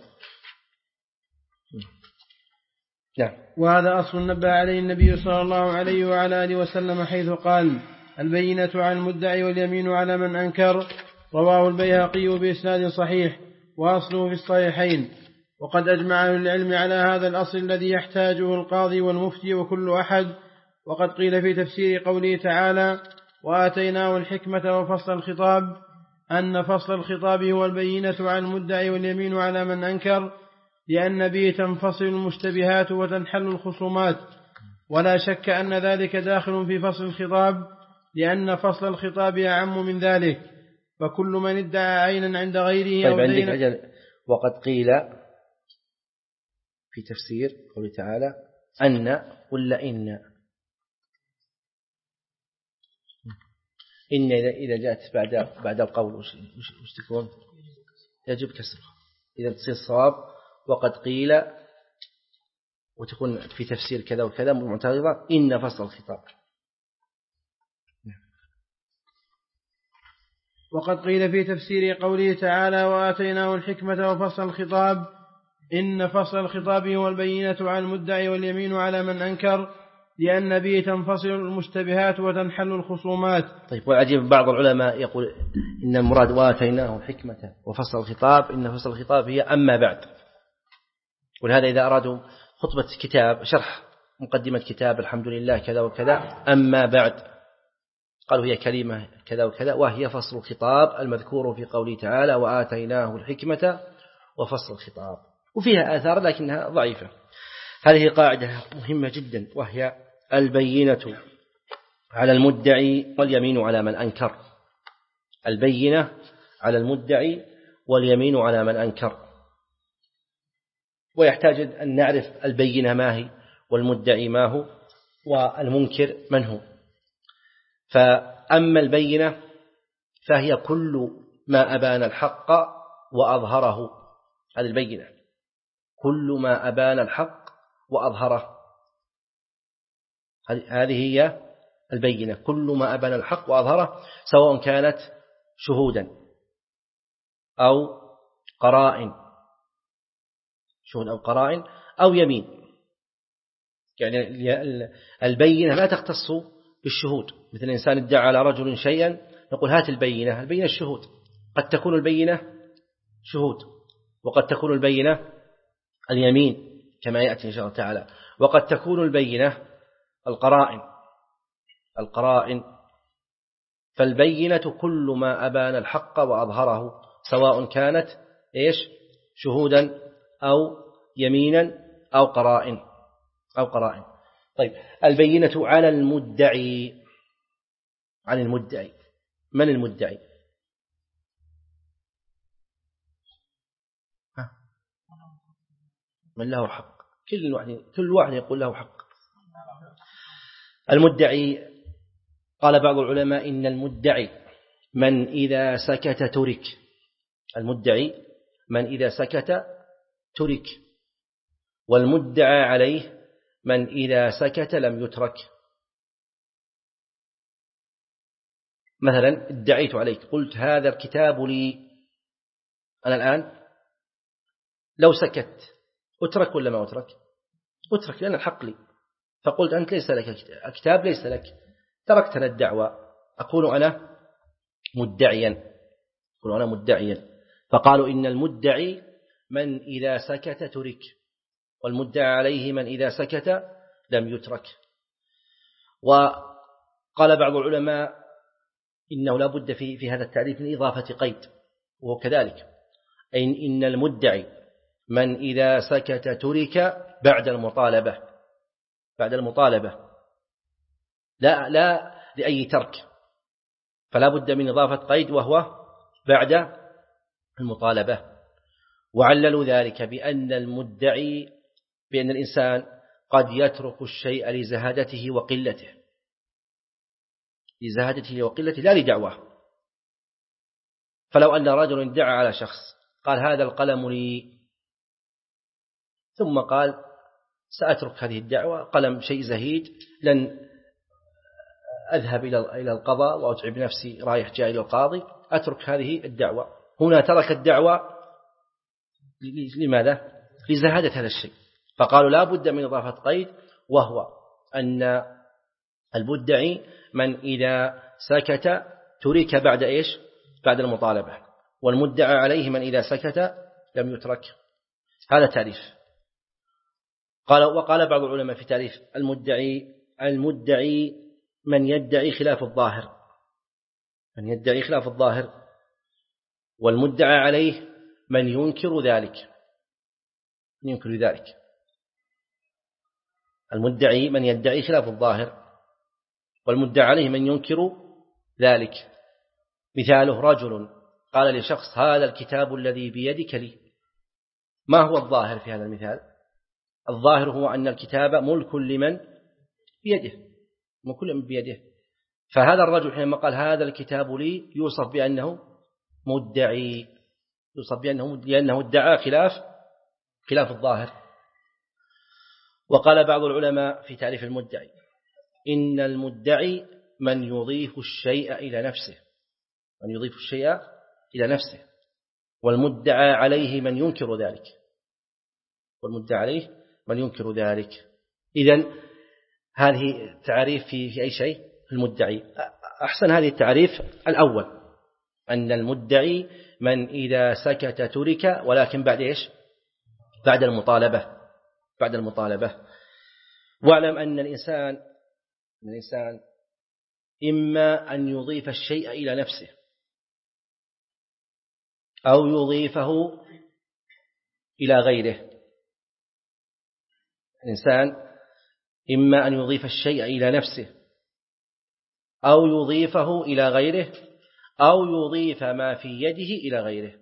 نعم. وهذا أصل نبه عليه النبي صلى الله عليه وعلى آله وسلم حيث قال: البينة على المدعي واليمين على من أنكر. رواه البيهقي بإسناد صحيح وأصله في الصحيحين. وقد أجمع أهل العلم على هذا الأصل الذي يحتاجه القاضي والمفتي وكل أحد. وقد قيل في تفسير قوله تعالى: وآتيناه الحكمة وفصل الخطاب، أن فصل الخطاب هو البينة على المدعي واليمين على من أنكر، لأن به تنفصل المشتبهات وتنحل الخصومات، ولا شك أن ذلك داخل في فصل الخطاب، لأن فصل الخطاب أعم من ذلك، فكل من ادعى عينا عند غيره. طيب عندك أجل. وقد قيل في تفسير قوله تعالى أن ولا إن إن إذا جاءت بعد بعد القول وش وش تكون؟ يجب كسرها إذا تصير صواب. وقد قيل وتكون في تفسير كذا وكذا معترضة إن فصل الخطاب. وقد قيل في تفسير قوله تعالى: وآتيناه الحكمة وفصل الخطاب، إن فصل الخطاب هو البينة على المدعي واليمين على من أنكر، لأن به تنفصل المشتبهات وتنحل الخصومات. طيب والعجيب بعض العلماء يقول إن المراد وآتيناه الحكمة وفصل الخطاب إن فصل الخطاب هي أما بعد. ولهذا إذا أرادوا خطبة كتاب شرح مقدمة كتاب الحمد لله كذا وكذا أما بعد قالوا هي كلمة كذا وكذا وهي فصل الخطاب المذكور في قوله تعالى: وآتيناه الحكمة وفصل الخطاب. وفيها آثار لكنها ضعيفة. هذه قاعدة مهمة جدا، وهي البينة على المدعي واليمين على من أنكر. البينة على المدعي واليمين على من أنكر. ويحتاج أن نعرف البينة ما هي والمدعي ما هو والمنكر من هو. فأما البينة فهي كل ما أبان الحق وأظهره. هذه البينة كل ما أبان الحق وأظهره، هذه هي البينة كل ما أبان الحق وأظهره، سواء كانت شهودا أو قرائن، شهود أو قرائن أو يمين. يعني البينة لا تختص بالشهود، مثل الإنسان ادعى على رجل شيئا نقول هات البينة، البينة الشهود، قد تكون البينة شهود، وقد تكون البينة اليمين كما يأتي إن شاء الله تعالى، وقد تكون البينة القرائن القرائن فالبينة كل ما أبان الحق وأظهره، سواء كانت إيش شهودا أو يمينا أو قرائن أو قرائن. طيب، البينة على المدعي، عن المدعي. من المدعي؟ ها؟ من له حق؟ كل واحد كل واحد يقول له حق. المدعي، قال بعض العلماء إن المدعي من إذا سكت ترك. المدعي من إذا سكت ترك، والمدعى عليه من إذا سكت لم يترك. مثلا ادعيت عليك، قلت هذا الكتاب لي، أنا الآن لو سكت أترك ولا ما أترك؟ أترك، لأن الحق لي. فقلت أنت ليس لك كتاب، ليس لك، تركتنا الدعوة، أكون أنا مدعيا، أكون أنا مدعيا. فقالوا إن المدعي من إذا سكت ترك، والمدعى عليه من إذا سكت لم يترك. وقال بعض العلماء إنه لا بد في في هذا التعريف من إضافة قيد، وهو كذلك، أي إن المدعي من إذا سكت ترك بعد المطالبة، بعد المطالبة لا لا لأي ترك، فلا بد من إضافة قيد وهو بعد المطالبة. وعللوا ذلك بأن المدعي بأن الإنسان قد يترك الشيء لزهادته وقلته، لزهادته وقلته لا لدعواه. فلو أن رجل ادعى على شخص قال هذا القلم لي، ثم قال سأترك هذه الدعوة، قلم شيء زهيد، لن أذهب إلى القضاء وأتعب نفسي رايح جاي للقاضي، أترك هذه الدعوة. هنا ترك الدعوة لماذا؟ لزهادة هذا الشيء. فقالوا لا بد من إضافة قيد، وهو أن المدعي من إذا سكت ترك بعد إيش؟ بعد المطالبة، والمدعى عليه من إذا سكت لم يترك. هذا تعريف. قال وقال بعض العلماء في تعريف المدعي: المدعي من يدعي خلاف الظاهر، من يدعي خلاف الظاهر، والمدعى عليه من ينكر ذلك، من ينكر ذلك. المدعي من يدعي خلاف الظاهر، والمدعى عليه من ينكر ذلك. مثاله: رجل قال لشخص هذا الكتاب الذي بيدك لي. ما هو الظاهر في هذا المثال؟ الظاهر هو أن الكتاب ملك لمن بيده، ملك لمن بيده. فهذا الرجل حينما قال هذا الكتاب لي يوصف بأنه مدعي، يوصف بأنه لأنه ادعى خلاف خلاف الظاهر. وقال بعض العلماء في تعريف المدعي: إن المدعي من يضيف الشيء إلى نفسه، من يضيف الشيء إلى نفسه، والمدعى عليه من ينكر ذلك، والمدعى عليه من ينكر ذلك. إذن هذه تعريف في أي شيء المدعي. أحسن هذه التعريف الأول، أن المدعي من إذا سكت ترك، ولكن بعد إيش؟ بعد المطالبة، بعد المطالبة. واعلم أن الإنسان الإنسان إما أن يضيف الشيء إلى نفسه أو يضيفه إلى غيره. الإنسان إما أن يضيف الشيء إلى نفسه أو يضيفه إلى غيره أو يضيف ما في يده إلى غيره.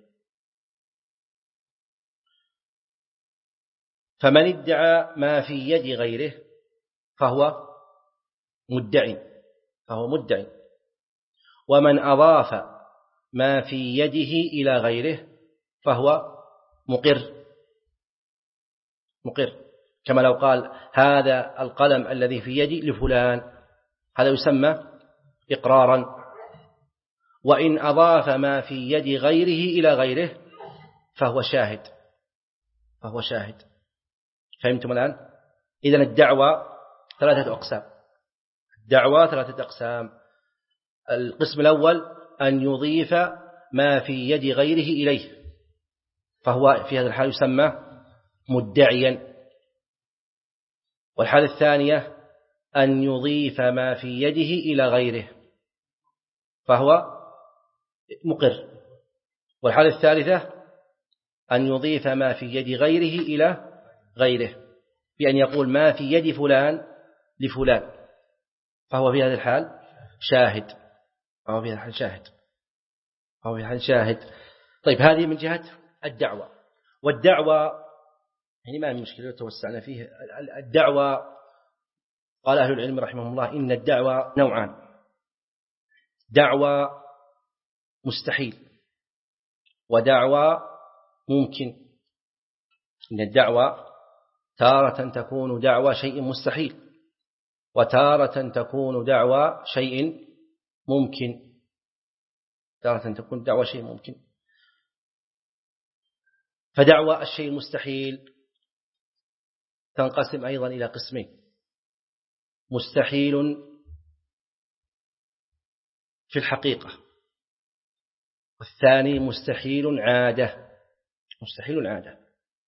فمن ادعى ما في يد غيره فهو مدعي، فهو مدعي. ومن أضاف ما في يده إلى غيره فهو مقر، مقر. كما لو قال هذا القلم الذي في يدي لفلان، هذا يسمى إقرارا. وإن أضاف ما في يد غيره إلى غيره فهو شاهد فهو شاهد فهمتم الآن؟ إذن الدعوة ثلاثة أقسام. الدعوة ثلاثة أقسام. القسم الأول أن يضيف ما في يد غيره إليه، فهو في هذا الحال يسمى مدعيا. والحالة الثانية أن يضيف ما في يده إلى غيره، فهو مقر. والحالة الثالثة أن يضيف ما في يد غيره إلى غيره، بأن يقول ما في يد فلان لفلان، فهو في هذا الحال شاهد فهو في هذا الحال شاهد فهو في هذا الحال شاهد. طيب، هذه من جهة الدعوة. والدعوة يعني ما من مشكلة توسعنا فيه. الدعوة قال أهل العلم رحمهم الله إن الدعوة نوعان: دعوة مستحيل ودعوة ممكن. إن الدعوة تارة تكون دعوة شيء مستحيل، وتارة تكون دعوة شيء ممكن. تارة تكون دعوة شيء ممكن. فدعوة الشيء المستحيل تنقسم أيضا إلى قسمين: مستحيل في الحقيقة، والثاني مستحيل عادة. مستحيل عادة.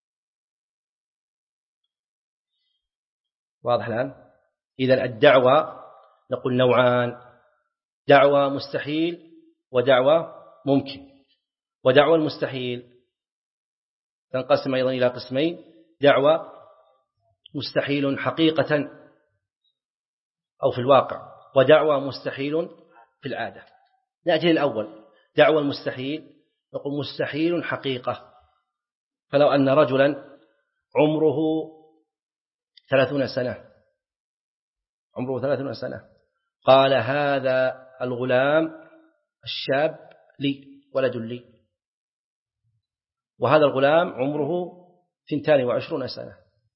واضح الآن؟ إذن الدعوة نقول نوعان: دعوة مستحيل ودعوة ممكن. ودعوة المستحيل تنقسم أيضا إلى قسمين: دعوة مستحيل حقيقة أو في الواقع، ودعوة مستحيل في العادة. نأتي للأول، دعوة المستحيل. نقول مستحيل حقيقة. فلو أن رجلا عمره ثلاثون سنة عمره ثلاثون سنة قال هذا الغلام الشاب لي، ولد لي، وهذا الغلام عمره ثنتان وعشرون سنة،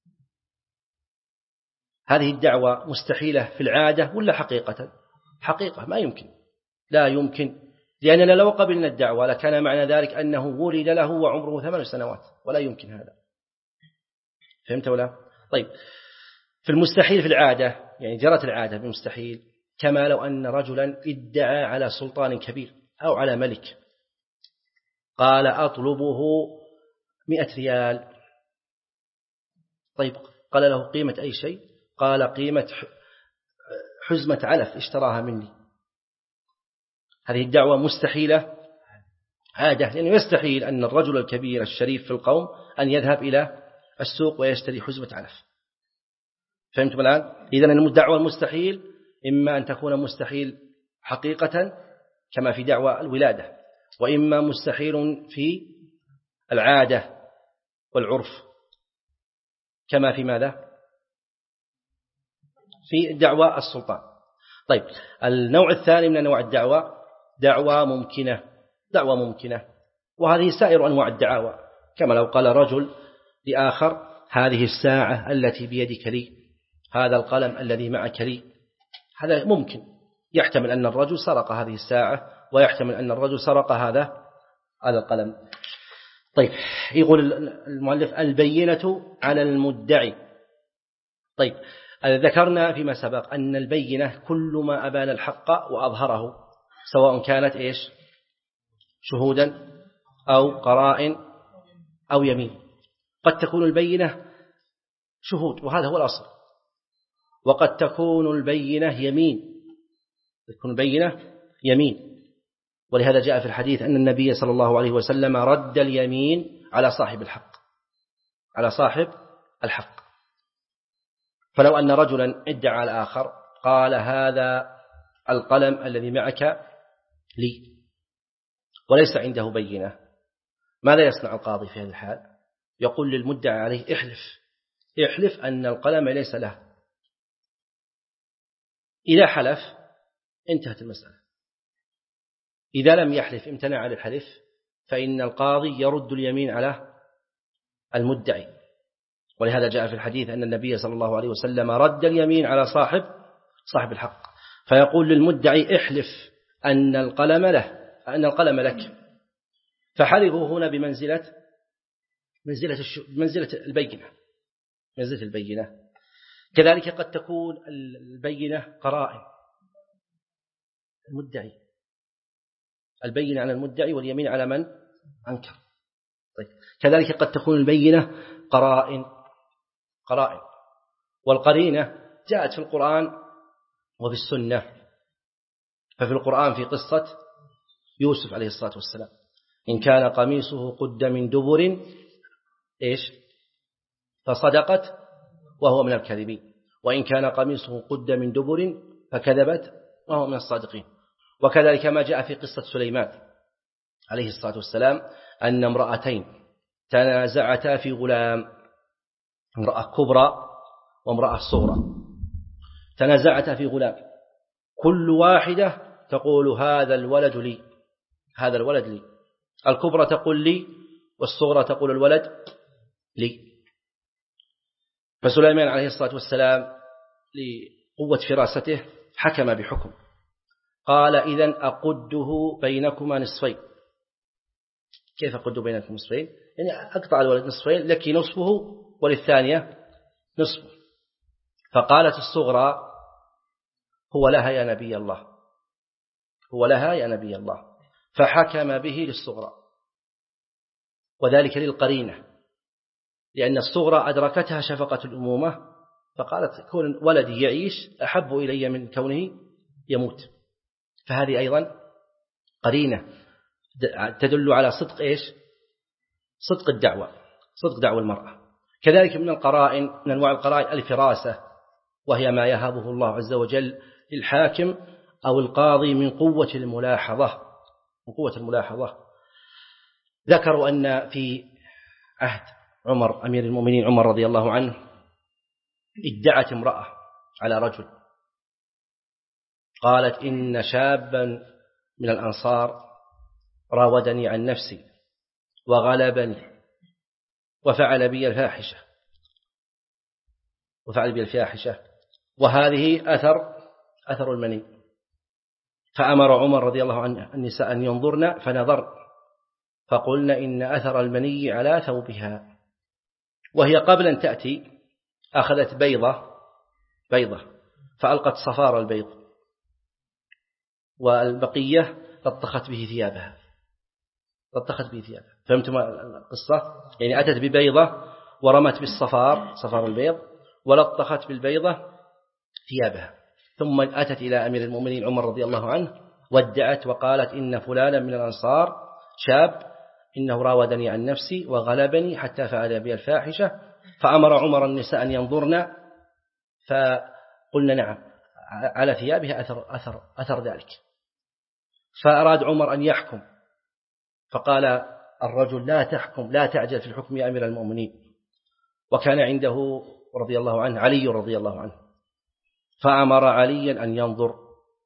هذه الدعوة مستحيلة في العادة ولا حقيقة؟ حقيقة، ما يمكن، لا يمكن، لأننا لو قبلنا الدعوة لكان معنى ذلك أنه ولد له وعمره ثمان سنوات، ولا يمكن هذا. فهمت ولا؟ طيب، في المستحيل في العادة يعني جرت العادة بالمستحيل، كما لو أن رجلا ادعى على سلطان كبير أو على ملك، قال أطلبه مئة ريال. طيب، قال له قيمة أي شيء؟ قال قيمة حزمة علف اشتراها مني. هذه الدعوة مستحيلة عادة، لأنه يعني يستحيل أن الرجل الكبير الشريف في القوم أن يذهب إلى السوق ويشتري حزمة علف. فهمتم الآن؟ إذن الدعوة المستحيل إما أن تكون مستحيل حقيقة كما في دعوة الولادة، وإما مستحيل في العادة والعرف كما في ماذا؟ في دعوة السلطان. طيب، النوع الثاني من أنواع الدعوة دعوة ممكنة. دعوة ممكنة، وهذه سائر أنواع الدعاوى، كما لو قال رجل لآخر هذه الساعة التي بيدك لي، هذا القلم الذي معك لي. هذا ممكن، يحتمل أن الرجل سرق هذه الساعة، ويحتمل أن الرجل سرق هذا هذا القلم. طيب، يقول المؤلف البينة على المدعي. طيب، ذكرنا فيما سبق أن البينة كل ما أبان الحق وأظهره، سواء كانت إيش؟ شهودا أو قرائن أو يمين. قد تكون البينة شهود، وهذا هو الأصل، وقد تكون البينة يمين، تكون البينة يمين. ولهذا جاء في الحديث أن النبي صلى الله عليه وسلم رد اليمين على صاحب الحق على صاحب الحق. فلو أن رجلا ادعى على الآخر قال هذا القلم الذي معك لي، وليس عنده بينة، ماذا يصنع القاضي في هذه الحال؟ يقول للمدعى عليه احلف احلف أن القلم ليس له. إذا حلف انتهت المسألة. إذا لم يحلف امتنع عن الحلف، فإن القاضي يرد اليمين على المدعي. ولهذا جاء في الحديث أن النبي صلى الله عليه وسلم رد اليمين على صاحب صاحب الحق. فيقول للمدعي احلف أن القلم له أن القلم لك، فحلفه هنا بمنزلة منزلة منزلة البينة منزلة البينة. كذلك قد تكون البينة قرائن المدعي، البينة على المدعي واليمين على من أنكر. طيب. كذلك قد تكون البينة قرائن قرائن والقرينة جاءت في القرآن وفي السنة. ففي القرآن في قصة يوسف عليه الصلاة والسلام إن كان قميصه قد من دبر إيش فصدقت وهو من الكاذبين، وإن كان قميصه قد من دبر فكذبت وهو من الصادقين. وكذلك ما جاء في قصة سليمان عليه الصلاة والسلام أن امرأتين تنازعتا في غلام، امرأة كبرى وامرأة صغرى، تنازعتا في غلام، كل واحدة تقول هذا الولد لي هذا الولد لي، الكبرى تقول لي والصغرى تقول الولد لي. فسليمان عليه الصلاة والسلام لقوة فراسته حكم بحكم، قال إذن أقده بينكما نصفين. كيف أقده بينكم نصفين؟ يعني أقطع الولد نصفين، لك نصفه وللثانية نصفه. فقالت الصغرى هو لها يا نبي الله هو لها يا نبي الله، فحكم به للصغرى، وذلك للقرينة، لأن الصغرى أدركتها شفقة الأمومة فقالت كون ولدي يعيش أحب إلي من كونه يموت. فهذه أيضا قرينة تدل على صدق إيش صدق الدعوة صدق دعوة المرأة. كذلك من القرائن من أنواع القرائن الفراسة، وهي ما يهبه الله عز وجل للحاكم أو القاضي من قوة الملاحظة من قوة الملاحظة. ذكروا أن في عهد عمر أمير المؤمنين عمر رضي الله عنه ادعت امرأة على رجل، قالت إن شابا من الأنصار راودني عن نفسي وغلبني وفعل بي الفاحشة وفعل بي الفاحشة وهذه أثر أثر المني. فأمر عمر رضي الله عنه النساء أن ينظرن، فنظر فقلنا إن أثر المني على ثوبها، وهي قبل أن تأتي أخذت بيضة بيضة فألقت صفار البيض والبقية لطخت به ثيابها لطخت به ثيابها. فهمتم القصة؟ يعني أتت ببيضة ورمت بالصفار صفار البيض ولطخت بالبيضة ثيابها، ثم أتت إلى أمير المؤمنين عمر رضي الله عنه وادعت وقالت إن فلانا من الأنصار شاب إنه راودني عن نفسي وغلبني حتى فعل بي الفاحشة. فأمر عمر النساء أن ينظرن، فقلنا نعم على ثيابها أثر, أثر, أثر ذلك. فأراد عمر أن يحكم، فقال الرجل لا تحكم لا تعجل في الحكم يا أمير المؤمنين، وكان عنده رضي الله عنه علي رضي الله عنه، فأمر عليا أن ينظر،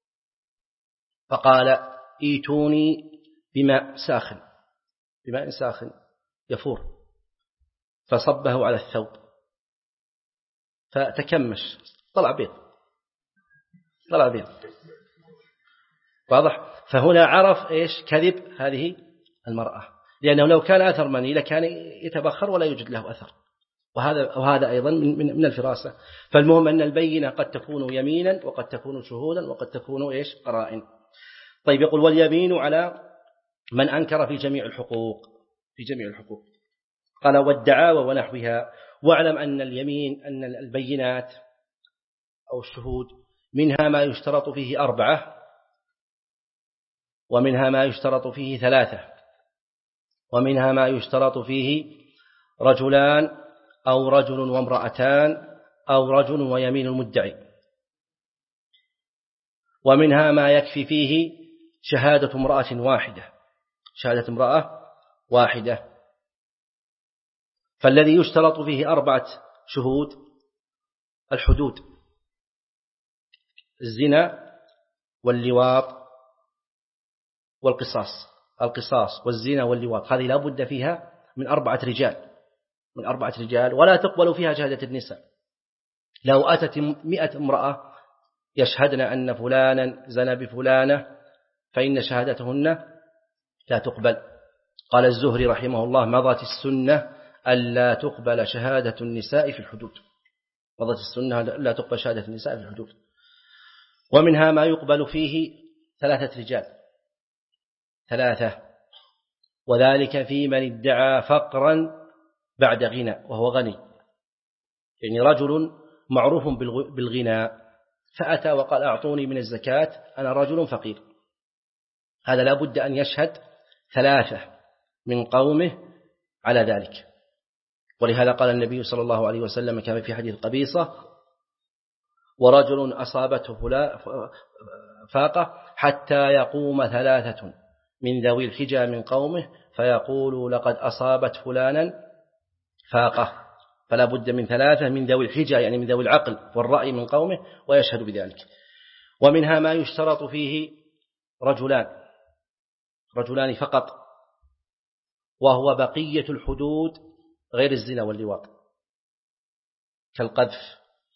فقال ايتوني بماء ساخن بماء ساخن يفور، فصبه على الثوب فتكمش طلع بيض طلع بيض واضح. فهنا عرف إيش كذب هذه المرأة، لأنه لو كان أثر مني لكان يتبخر ولا يوجد له أثر، وهذا وهذا أيضا من من الفراسة. فالمهم أن البينة قد تكون يمينا وقد تكون شهودا وقد تكون إيش قرائن. طيب يقول واليمين على من أنكر في جميع الحقوق في جميع الحقوق قال والدعاوى ونحوها. واعلم أن اليمين أن البينات أو الشهود منها ما يشترط فيه أربعة ومنها ما يشترط فيه ثلاثة ومنها ما يشترط فيه رجلان أو رجل وامرأتان أو رجل ويمين المدعي، ومنها ما يكفي فيه شهادة امرأة واحدة شهادة امرأة واحدة. فالذي يشترط فيه أربعة شهود الحدود: الزنا واللواط والقصاص القصاص والزنا واللواط، هذه لا بد فيها من أربعة رجال من أربعة رجال ولا تقبل فيها شهادة النساء. لو أتت مئة امرأة يشهدن أن فلانا زنى بفلانة فإن شهادتهن لا تقبل. قال الزهري رحمه الله مضت السنة ألا تقبل شهادة النساء في الحدود، مضت السنة لا تقبل شهادة النساء في الحدود. ومنها ما يقبل فيه ثلاثة رجال، ثلاثة، وذلك في من ادعى فقرا بعد غنى وهو غني، يعني رجل معروف بالغنى فأتى وقال أعطوني من الزكاة أنا رجل فقير، هذا لا بد أن يشهد ثلاثة من قومه على ذلك. ولهذا قال النبي صلى الله عليه وسلم كما في حديث قبيصة ورجل أصابته فاقة حتى يقوم ثلاثة من ذوي الحجى من قومه فيقول لقد أصابت فلانا فاقة، فلا بد من ثلاثة من ذوي الحجى يعني من ذوي العقل والرأي من قومه ويشهد بذلك. ومنها ما يشترط فيه رجلان رجلان فقط، وهو بقية الحدود غير الزنا واللواط كالقذف،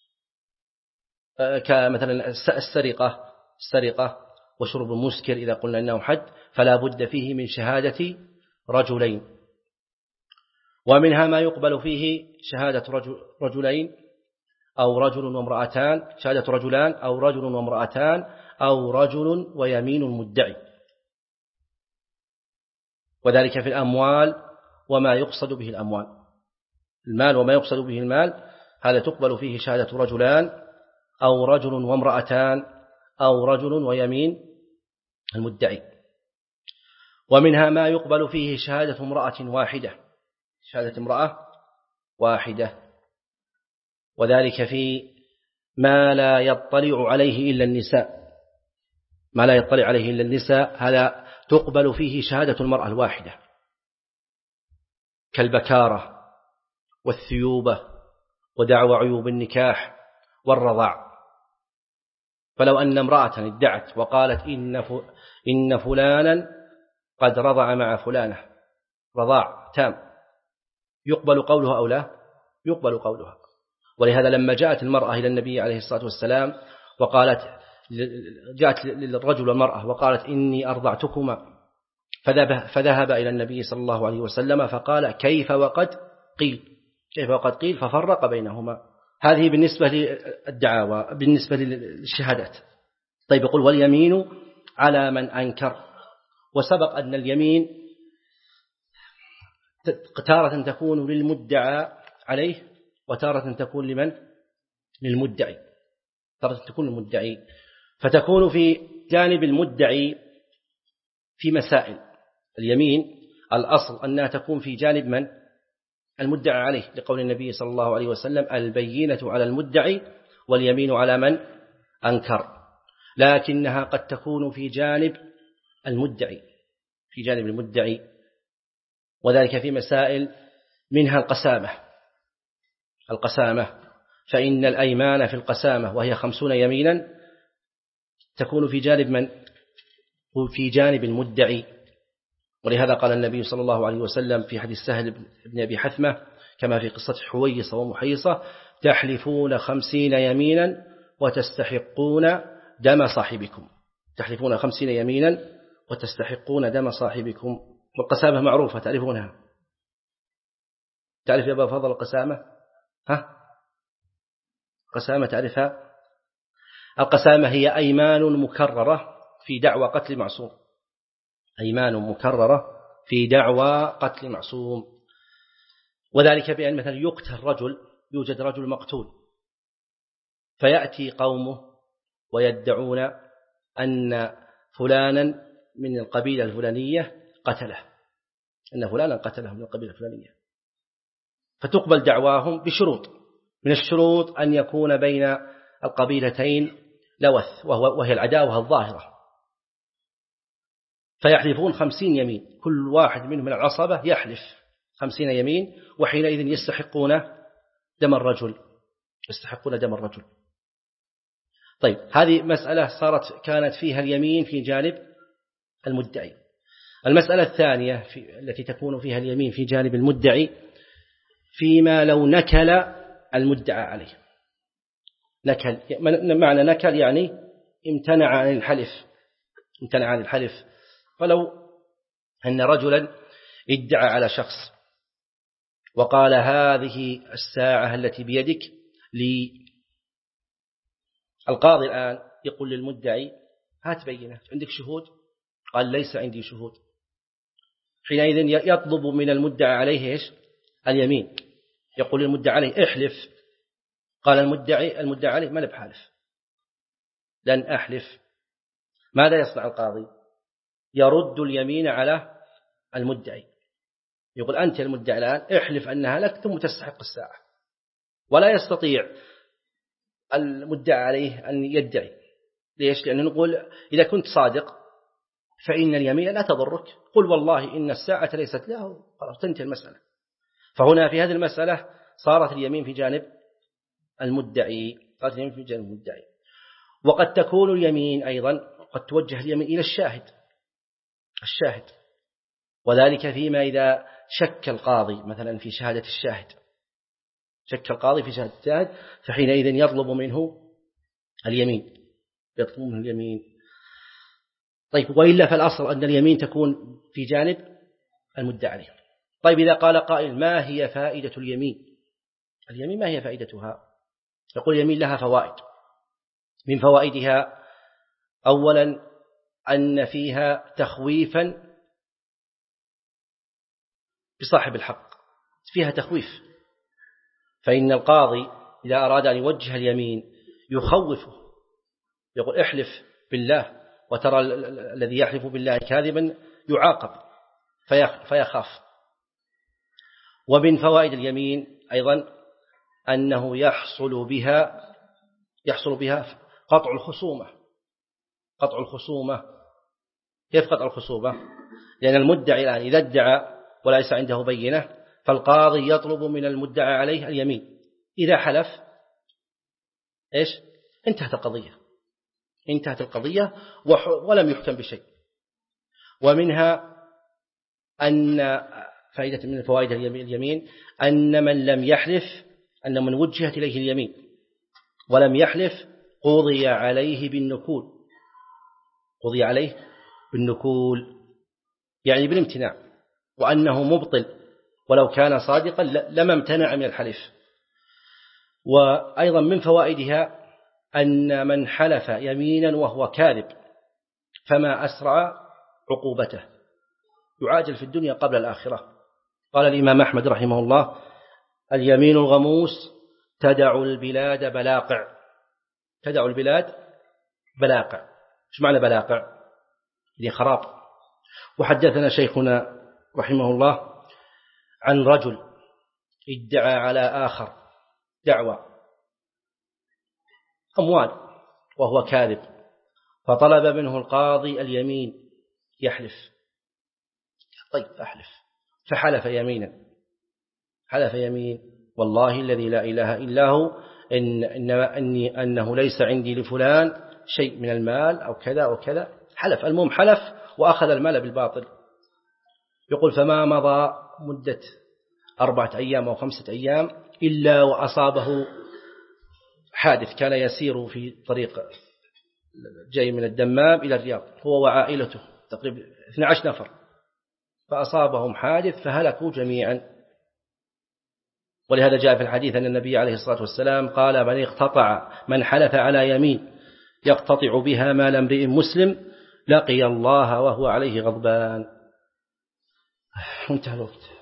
كمثلا السرقة السرقة وشرب المسكر إذا قلنا إنه حد فلا بد فيه من شهادة رجلين. ومنها ما يقبل فيه شهادة رجل رجلين أو رجل وامرأتان، شهادة رجلان أو رجل وامرأتان أو رجل ويمين المدعي، وذلك في الأموال وما يقصد به الأموال، المال وما يقصد به المال هذا تقبل فيه شهادة رجلان أو رجل وامرأتان أو رجل ويمين المدعي. ومنها ما يقبل فيه شهادة امرأة واحدة، شهادة امرأة واحدة، وذلك في ما لا يطلع عليه إلا النساء، ما لا يطلع عليه إلا النساء هذا تقبل فيه شهادة المرأة الواحدة كالبكارة والثيوبة ودعوى عيوب النكاح والرضاع. فلو أن امرأة ادعت وقالت إن إن فلانا قد رضع مع فلانة رضاع تام يقبل قولها أو لا؟ يقبل قولها. ولهذا لما جاءت المرأة إلى النبي عليه الصلاة والسلام وقالت جاءت للرجل والمرأة وقالت إني أرضعتكما، فذهب إلى النبي صلى الله عليه وسلم فقال كيف وقد قيل، كيف وقد قيل، ففرق بينهما. هذه بالنسبة للدعاوى، بالنسبة للشهادات. طيب يقول واليمين على من أنكر، وسبق أن اليمين تارة تكون للمدعى عليه وتارة تكون لمن؟ للمدعي، تارة تكون للمدعي، فتكون في جانب المدعي في مسائل. اليمين الأصل أنها تكون في جانب من؟ المدعى عليه، لقول النبي صلى الله عليه وسلم البينة على المدعي واليمين على من أنكر، لكنها قد تكون في جانب المدعي، في جانب المدعي، وذلك في مسائل منها القسامة. القسامة فإن الأيمان في القسامة وهي خمسون يمينا تكون في جانب من؟ في جانب المدعي. ولهذا قال النبي صلى الله عليه وسلم في حديث سهل بن أبي حثمة كما في قصة حويصة ومحيصة تحلفون خمسين يمينا وتستحقون دم صاحبكم، تحلفون خمسين يمينا وتستحقون دم صاحبكم. والقسامة معروفة تعرفونها، تعرف يا أبا فضل القسامة؟ ها؟ قسامة تعرفها؟ القسامة هي أيمان مكررة في دعوى قتل معصوم، أيمان مكررة في دعوى قتل معصوم، وذلك بأن مثلا يقتل رجل، يوجد رجل مقتول فيأتي قومه ويدعون أن فلانا من القبيلة الفلانية قتله، أن فلانا قتله من القبيلة الفلانية، فتقبل دعواهم بشروط، من الشروط أن يكون بين القبيلتين لوث وهي العداوة الظاهرة، فيحلفون خمسين يمين، كل واحد منهم من العصبة يحلف خمسين يمين، وحينئذ يستحقون دم الرجل، يستحقون دم الرجل. طيب هذه مسألة صارت كانت فيها اليمين في جانب المدعي. المسألة الثانية في التي تكون فيها اليمين في جانب المدعي فيما لو نكل المدعى عليه، نكل. معنى نكل يعني امتنع عن الحلف، امتنع عن الحلف. فلو أن رجلا ادعى على شخص وقال هذه الساعة التي بيدك لي، القاضي الآن يقول للمدعي هات بينة، عندك شهود؟ قال ليس عندي شهود. حينئذ يطلب من المدعى عليه إيش؟ اليمين. يقول للمدعى عليه احلف. قال المدعي المدعى عليه ما أنا بحالف، لن أحلف. ماذا يصنع القاضي؟ يرد اليمين على المدعي، يقول أنت المدعي الآن احلف أنها لك ثم تستحق الساعة. ولا يستطيع المدعى عليه أن يدعي. ليش؟ لأنه نقول إذا كنت صادق فإن اليمين لا تضرك، قل والله إن الساعة ليست له، خلاص تنتهي المسألة. فهنا في هذه المسألة صارت اليمين في جانب المدعي، صارت اليمين في جانب المدعي. وقد تكون اليمين أيضا قد توجه اليمين إلى الشاهد الشاهد وذلك فيما إذا شك القاضي مثلا في شهادة الشاهد، شك القاضي في شهادة الشاهد فحينئذ يطلب منه اليمين، يطلب منه اليمين. طيب وإلا فالأصل أن اليمين تكون في جانب المدعى عليه. طيب إذا قال قائل ما هي فائدة اليمين؟ اليمين ما هي فائدتها؟ يقول اليمين لها فوائد. من فوائدها أولا أن فيها تخويفا بصاحب الحق، فيها تخويف. فإن القاضي إذا أراد أن يوجه اليمين يخوفه، يقول احلف بالله، وترى الذي يحلف بالله كاذبا يعاقب فيخاف. ومن فوائد اليمين أيضا أنه يحصل بها يحصل بها قطع الخصومة. قطع الخصومة كيف قطع الخصومة؟ لأن المدعي الآن إذا ادعى وليس عنده بينة فالقاضي يطلب من المدعى عليه اليمين. إذا حلف إيش؟ انتهت القضية انتهت القضية ولم يحكم بشيء. ومنها أن فائدة من فوائد اليمين أن من لم يحلف، أن من وجهت إليه اليمين ولم يحلف قضي عليه بالنكول، قضي عليه بالنكول يعني بالامتناع، وأنه مبطل ولو كان صادقا لما امتنع من الحلف. وأيضا من فوائدها أن من حلف يمينا وهو كاذب فما أسرع عقوبته، يعاجل في الدنيا قبل الآخرة. قال الإمام أحمد رحمه الله اليمين الغموس تدع البلاد بلاقع. تدع البلاد بلاقع. ايش معنى بلاقع؟ دي خراب. وحدثنا شيخنا رحمه الله عن رجل ادعى على آخر دعوى أموال وهو كاذب، فطلب منه القاضي اليمين يحلف. طيب أحلف. فحلف يمينا، حلف يمين والله الذي لا إله إلا هو إن إنما أني أنه ليس عندي لفلان شيء من المال أو كذا أو كذا. حلف، المهم حلف وأخذ المال بالباطل. يقول فما مضى مدة أربعة أيام أو خمسة أيام إلا وأصابه حادث. كان يسير في طريق جاي من الدمام إلى الرياض هو وعائلته تقريبا اثني عشر نفر، فأصابهم حادث فهلكوا جميعا. ولهذا جاء في الحديث أن النبي عليه الصلاة والسلام قال من اقتطع من حلف على يمين يقتطع بها مال امرئ مسلم لقي الله وهو عليه غضبان. انتهى الوقت.